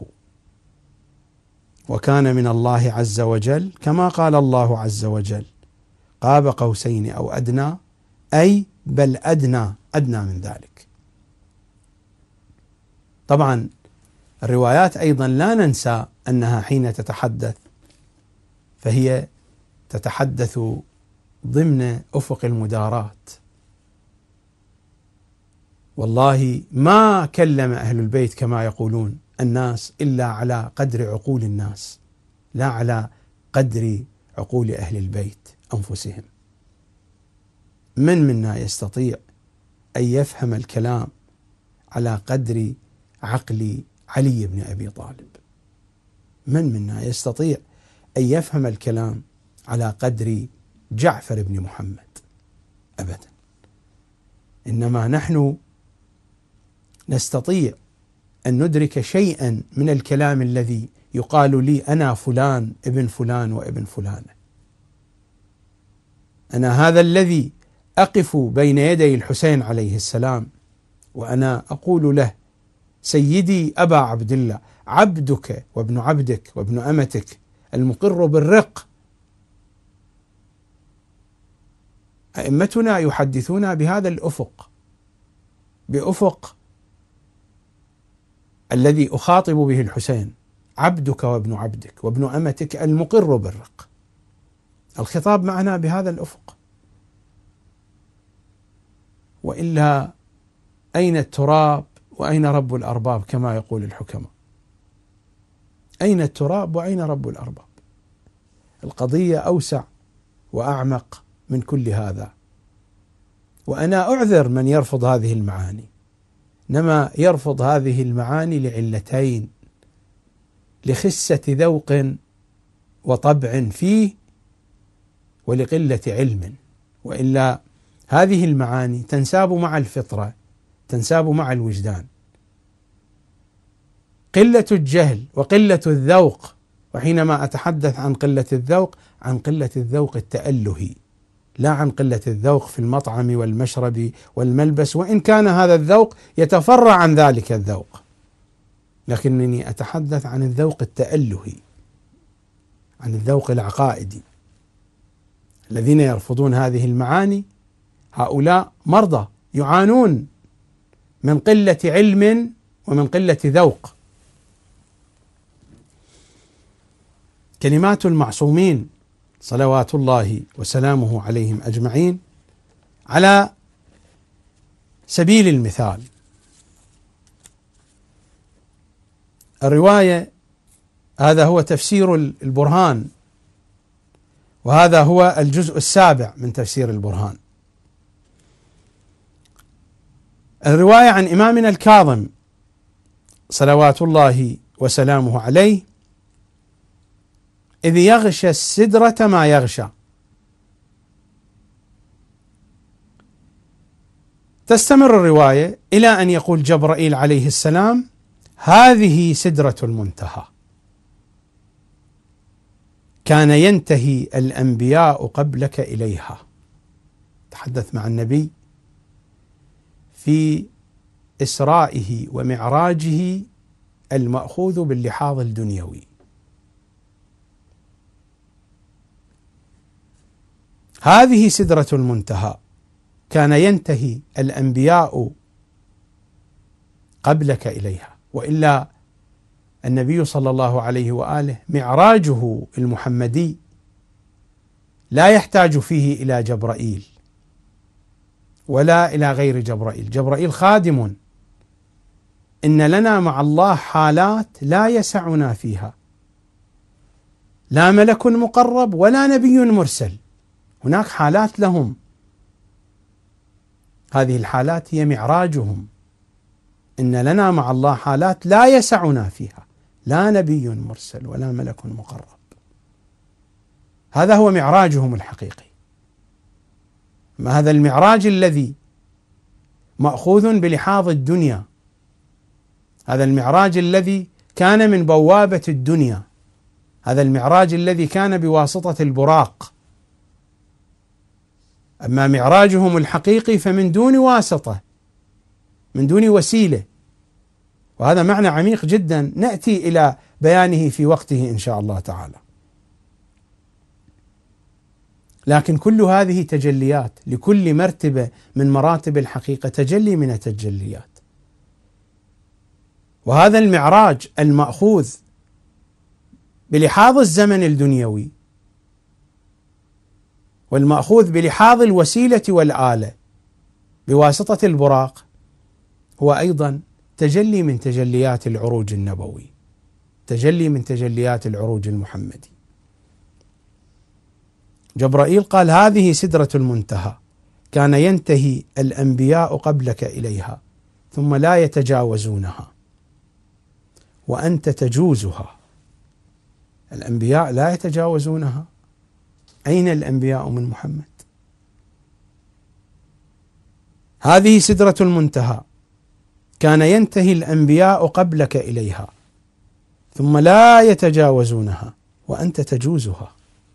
Speaker 2: وكان من الله عز وجل كما قال الله عز وجل: قاب قوسين أو أدنى، أي بل أدنى من ذلك. طبعا الروايات أيضا لا ننسى أنها حين تتحدث فهي تتحدث ضمن أفق المداراة. والله ما كلم أهل البيت كما يقولون الناس إلا على قدر عقول الناس، لا على قدر عقول أهل البيت أنفسهم. من منا يستطيع أن يفهم الكلام على قدر عقل علي بن أبي طالب؟ من منا يستطيع أن يفهم الكلام على قدر جعفر بن محمد؟ أبدا. إنما نحن نستطيع أن ندرك شيئا من الكلام الذي يقال لي أنا فلان ابن فلان وابن فلانة، أنا هذا الذي أقف بين يدي الحسين عليه السلام وأنا أقول له: سيدي أبا عبد الله، عبدك وابن عبدك وابن أمتك المقر بالرق. أئمتنا يحدثون بهذا الأفق، بأفق الذي أخاطب به الحسين: عبدك وابن عبدك وابن أمتك المقر بالرق. الخطاب معنا بهذا الأفق. وإلا أين التراب وأين رب الأرباب كما يقول الحكماء؟ أين التراب وأين رب الأرباب؟ القضية أوسع وأعمق من كل هذا. وأنا أعذر من يرفض هذه المعاني، إنما يرفض هذه المعاني لعلتين: لخسة ذوق وطبع فيه، ولقلة علم. وإلا هذه المعاني تنساب مع الفطرة، تنساب مع الوجدان. قلة الجهل وقلة الذوق، وحينما أتحدث عن قلة الذوق، عن قلة الذوق التألهي، لا عن قلة الذوق في المطعم والمشرب والملبس، وإن كان هذا الذوق يتفرع عن ذلك الذوق، لكنني أتحدث عن الذوق التألهي، عن الذوق العقائدي. الذين يرفضون هذه المعاني هؤلاء مرضى يعانون من قلة علم ومن قلة ذوق. كلمات المعصومين صلوات الله وسلامه عليهم أجمعين على سبيل المثال: الرواية، هذا هو تفسير البرهان، وهذا هو الجزء السابع من تفسير البرهان. الرواية عن إمامنا الكاظم صلوات الله وسلامه عليه: إذ يغشى السدرة ما يغشى. تستمر الرواية إلى أن يقول جبرائيل عليه السلام: هذه سدرة المنتهى، كان ينتهي الأنبياء قبلك إليها. تحدث مع النبي في إسرائه ومعراجه المأخوذ باللحاظ الدنيوي. هذه سدرة المنتهى، كان ينتهي الأنبياء قبلك إليها. وإلا النبي صلى الله عليه وآله معراجه المحمدي لا يحتاج فيه إلى جبرائيل ولا إلى غير جبرائيل. جبرائيل خادم، إن لنا مع الله حالات لا يسعنا فيها، لا ملك مقرب ولا نبي مرسل، هناك حالات لهم، هذه الحالات هي معراجهم. إن لنا مع الله حالات لا يسعنا فيها، لا نبي مرسل ولا ملك مقرب. هذا هو معراجهم الحقيقي. ما هذا المعراج الذي مأخوذ بلحاظ الدنيا، هذا المعراج الذي كان من بوابة الدنيا، هذا المعراج الذي كان بواسطة البراق، أما معراجهم الحقيقي فمن دون واسطة، من دون وسيلة، وهذا معنى عميق جدا نأتي إلى بيانه في وقته إن شاء الله تعالى. لكن كل هذه تجليات، لكل مرتبة من مراتب الحقيقة تجلي من التجليات، وهذا المعراج المأخوذ بلحاظ الزمن الدنيوي والمأخوذ بلحاظ الوسيلة والآلة بواسطة البراق هو أيضا تجلي من تجليات العروج النبوي، تجلي من تجليات العروج المحمدي. جبرائيل قال: هذه سدرة المنتهى كان ينتهي الأنبياء قبلك إليها ثم لا يتجاوزونها وأنت تجوزها. الأنبياء لا يتجاوزونها، أين الأنبياء من محمد؟ هذه سدرة المنتهى كان ينتهي الأنبياء قبلك إليها ثم لا يتجاوزونها وأنت تجوزها.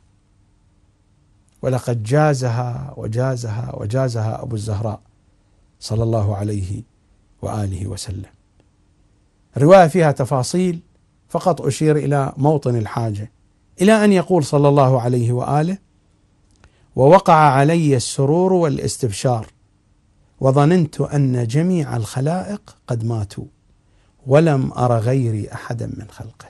Speaker 2: ولقد جازها وجازها وجازها أبو الزهراء صلى الله عليه وآله وسلم. الرواية فيها تفاصيل، فقط أشير إلى موطن الحاجة، إلى أن يقول صلى الله عليه وآله: ووقع علي السرور والاستبشار وظننت أن جميع الخلائق قد ماتوا ولم أر غيري أحدا من خلقه.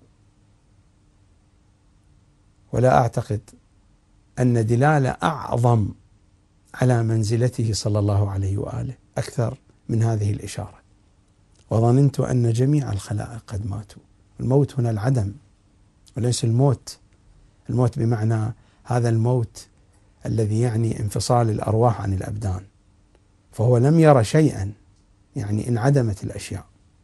Speaker 2: ولا أعتقد أن دلالة أعظم على منزلته صلى الله عليه وآله أكثر من هذه الإشارة: وظننت أن جميع الخلائق قد ماتوا. الموت هنا العدم وليس الموت، الموت بمعنى هذا الموت الذي يعني انفصال الأرواح عن الأبدان، فهو لم ير شيئا، يعني انعدمت الأشياء.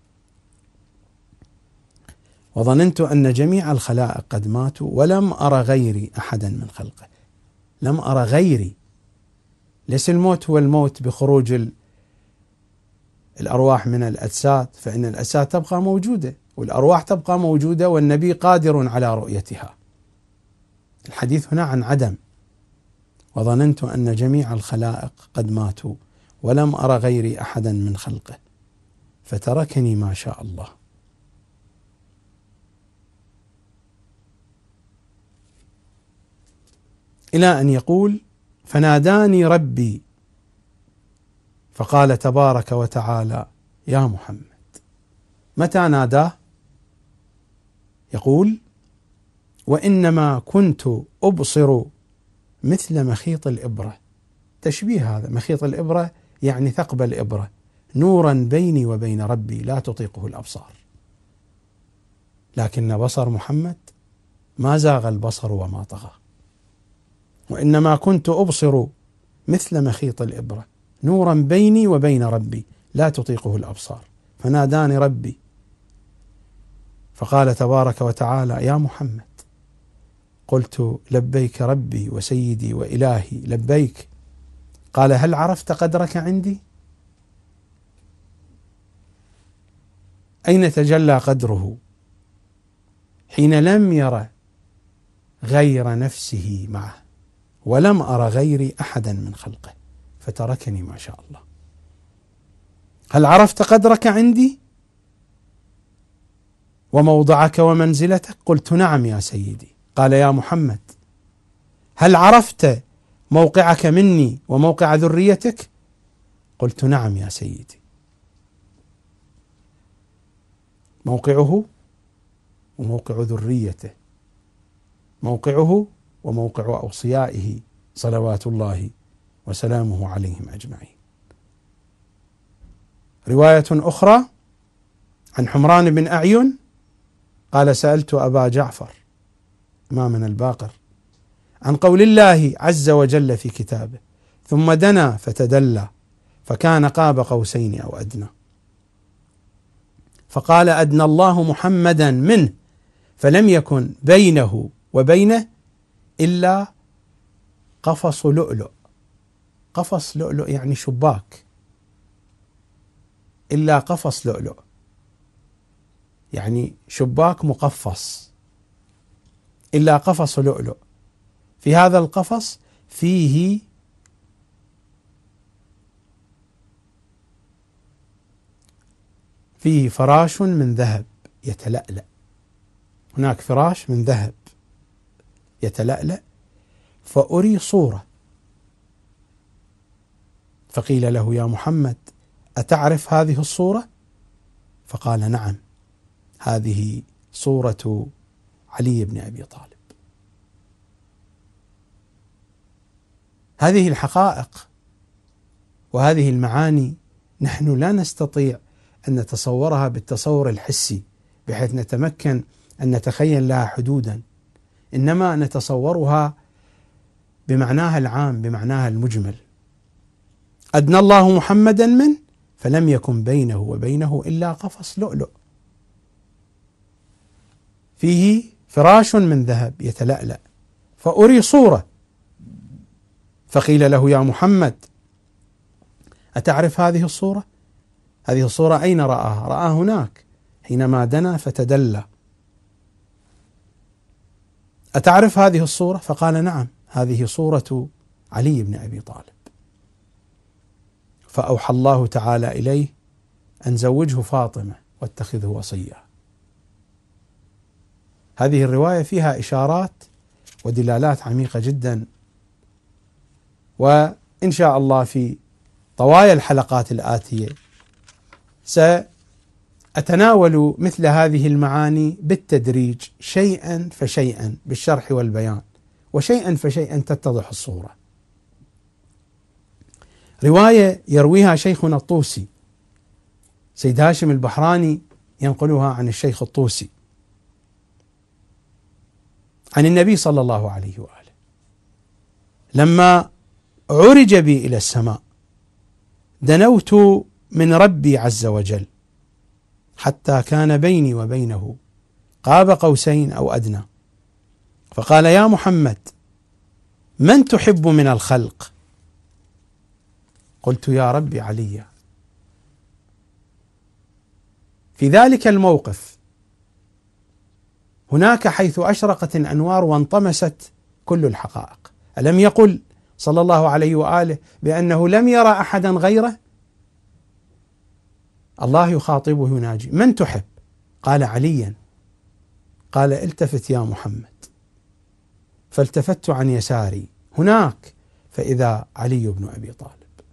Speaker 2: وظننت أن جميع الخلائق قد ماتوا ولم أر غيري أحدا من خلقه. لم أر غيري، ليس الموت هو الموت بخروج الأرواح من الأجساد، فإن الأجساد تبقى موجودة والأرواح تبقى موجودة والنبي قادر على رؤيتها. الحديث هنا عن عدم. وظننت أن جميع الخلائق قد ماتوا ولم أر غيري أحدا من خلقه فتركني ما شاء الله. إلى أن يقول: فناداني ربي فقال تبارك وتعالى: يا محمد. متى ناداه؟ يقول: وإنما كنت أبصر مثل مخيط الإبرة. تشبيه هذا، مخيط الإبرة يعني ثقب الإبرة، نورا بيني وبين ربي لا تطيقه الأبصار. لكن بصر محمد ما زاغ البصر وما طغى. وإنما كنت أبصر مثل مخيط الإبرة نورا بيني وبين ربي لا تطيقه الأبصار. فناداني ربي فقال تبارك وتعالى: يا محمد. قلت: لبيك ربي وسيدي وإلهي، لبيك. قال: هل عرفت قدرك عندي؟ أين تجلى قدره حين لم ير غير نفسه معه ولم أر غيري أحدا من خلقه فتركني ما شاء الله. هل عرفت قدرك عندي وموضعك ومنزلتك؟ قلت: نعم يا سيدي. قال: يا محمد، هل عرفت موقعك مني وموقع ذريتك؟ قلت: نعم يا سيدي. موقعه وموقع ذريته، موقعه وموقع أوصيائه صلوات الله وسلامه عليهم أجمعين. رواية أخرى عن حمران بن أعين قال: سألت أبا جعفر إمامنا الباقر عن قول الله عز وجل في كتابه: ثم دنا فتدلى فكان قاب قوسين أو أدنى. فقال: أدنى الله محمدا منه فلم يكن بينه وبينه إلا قفص لؤلؤ. قفص لؤلؤ يعني شباك، إلا قفص لؤلؤ يعني شباك مقفص، إلا قفص لؤلؤ. في هذا القفص فيه فيه فراش من ذهب يتلألأ. هناك فراش من ذهب يتلألأ، فأري صورة، فقيل له يا محمد أتعرف هذه الصورة؟ فقال نعم، هذه صورة علي بن أبي طالب. هذه الحقائق وهذه المعاني نحن لا نستطيع أن نتصورها بالتصور الحسي بحيث نتمكن أن نتخيل لها حدودا، إنما نتصورها بمعناها العام، بمعناها المجمل. أدنى الله محمدا منه فلم يكن بينه وبينه إلا قفص لؤلؤ، فيه فراش من ذهب يتلألأ، فأري صورة، فقيل له يا محمد أتعرف هذه الصورة؟ هذه الصورة أين رآها؟ رآها هناك حينما دنا فتدلى. أتعرف هذه الصورة؟ فقال نعم، هذه صورة علي بن أبي طالب. فأوحى الله تعالى إليه أن زوجه فاطمة واتخذه وصيا. هذه الرواية فيها إشارات ودلالات عميقة جدا، وإن شاء الله في طوال الحلقات الآتية سأتناول مثل هذه المعاني بالتدريج شيئا فشيئا بالشرح والبيان، وشيئا فشيئا تتضح الصورة. رواية يرويها شيخنا الطوسي، سيد هاشم البحراني ينقلها عن الشيخ الطوسي عن النبي صلى الله عليه وآله: لما عرج بي إلى السماء دنوت من ربي عز وجل حتى كان بيني وبينه قاب قوسين أو أدنى، فقال يا محمد من تحب من الخلق؟ قلت يا ربي عليا. في ذلك الموقف هناك حيث أشرقت الأنوار وانطمست كل الحقائق. ألم يقل صلى الله عليه وآله بأنه لم يرى أحدا غيره؟ الله يخاطبه يناجي: من تحب؟ قال عليا. قال التفت يا محمد، فالتفت عن يساري هناك فإذا علي بن أبي طالب.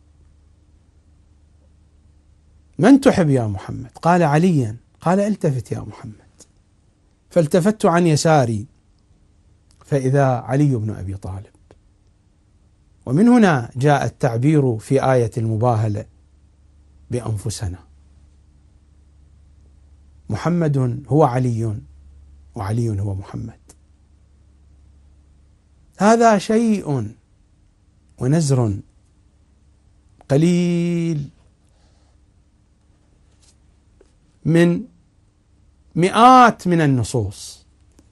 Speaker 2: من تحب يا محمد؟ قال عليا. قال التفت يا محمد، فالتفت عن يساري فإذا علي بن أبي طالب. ومن هنا جاء التعبير في آية المباهلة بأنفسنا: محمد هو علي وعلي هو محمد. هذا شيء ونزر قليل من مئات من النصوص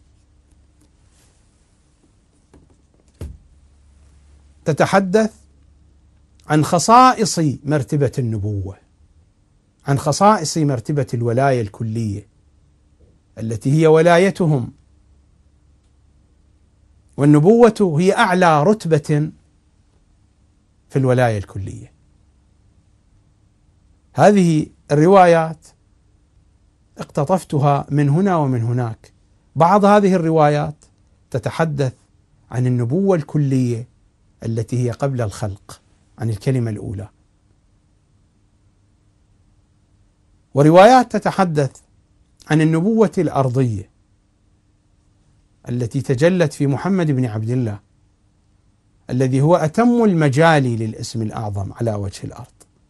Speaker 2: تتحدث عن خصائص مرتبة النبوة، عن خصائص مرتبة الولاية الكلية التي هي ولايتهم، والنبوة هي أعلى رتبة في الولاية الكلية. هذه الروايات اقتطفتها من هنا ومن هناك. بعض هذه الروايات تتحدث عن النبوة الكلية التي هي قبل الخلق، عن الكلمة الأولى، وروايات تتحدث عن النبوة الأرضية التي تجلت في محمد بن عبد الله الذي هو أتم المجال للاسم الأعظم على وجه الأرض،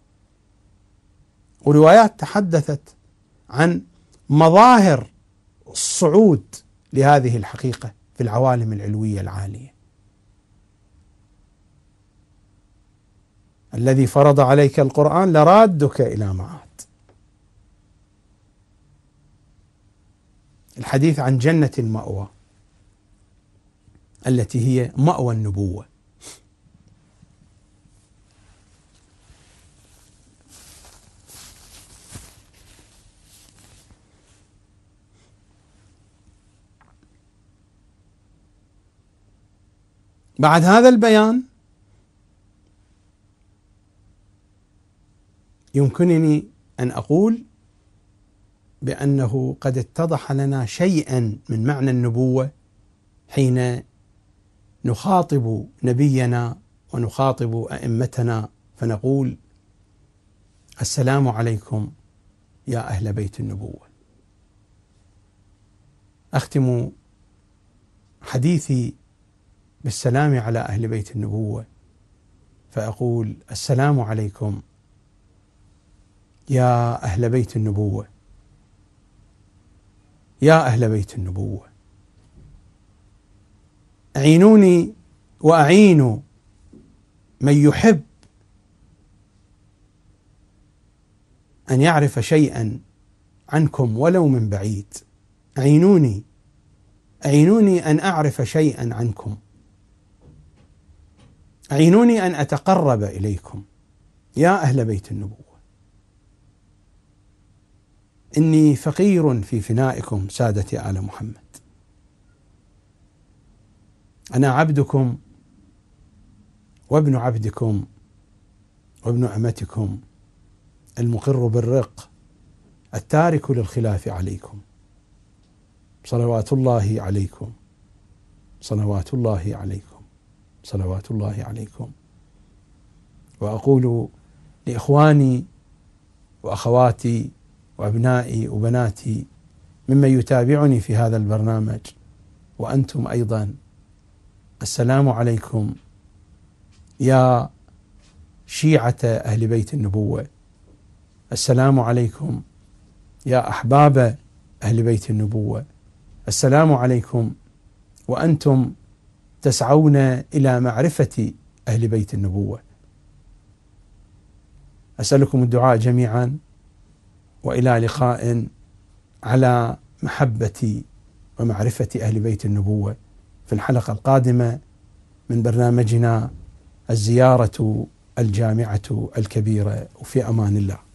Speaker 2: وروايات تحدثت عن مظاهر الصعود لهذه الحقيقة في العوالم العلوية العالية. الذي فرض عليك القرآن لرادك إلى معاد. الحديث عن جنة المأوى التي هي مأوى النبوة. بعد هذا البيان يمكنني أن أقول بأنه قد اتضح لنا شيئا من معنى النبوة حين نخاطب نبينا ونخاطب أئمتنا فنقول: السلام عليكم يا أهل بيت النبوة. أختم حديثي بالسلام على أهل بيت النبوة فأقول: السلام عليكم يا أهل بيت النبوة، يا أهل بيت النبوة، أعينوني وأعينوا من يحب أن يعرف شيئا عنكم ولو من بعيد. أعينوني أن أعرف شيئا عنكم، أعينوني أن أتقرب إليكم يا أهل بيت النبوة. إني فقير في فنائكم سادة آل محمد. أنا عبدكم وابن عبدكم وابن أمتكم، المقر بالرق، التارك للخلاف عليكم، صلوات الله عليكم، صلوات الله عليكم، صلوات الله عليكم. وأقول لإخواني وأخواتي وأبنائي وبناتي ممن يتابعني في هذا البرنامج وأنتم أيضا: السلام عليكم يا شيعة أهل بيت النبوة، السلام عليكم يا أحباب أهل بيت النبوة، السلام عليكم وأنتم تسعون إلى معرفة أهل بيت النبوة. أسألكم الدعاء جميعا، وإلى لقاء على محبة ومعرفة أهل بيت النبوة في الحلقة القادمة من برنامجنا الزيارة الجامعة الكبيرة، وفي أمان الله.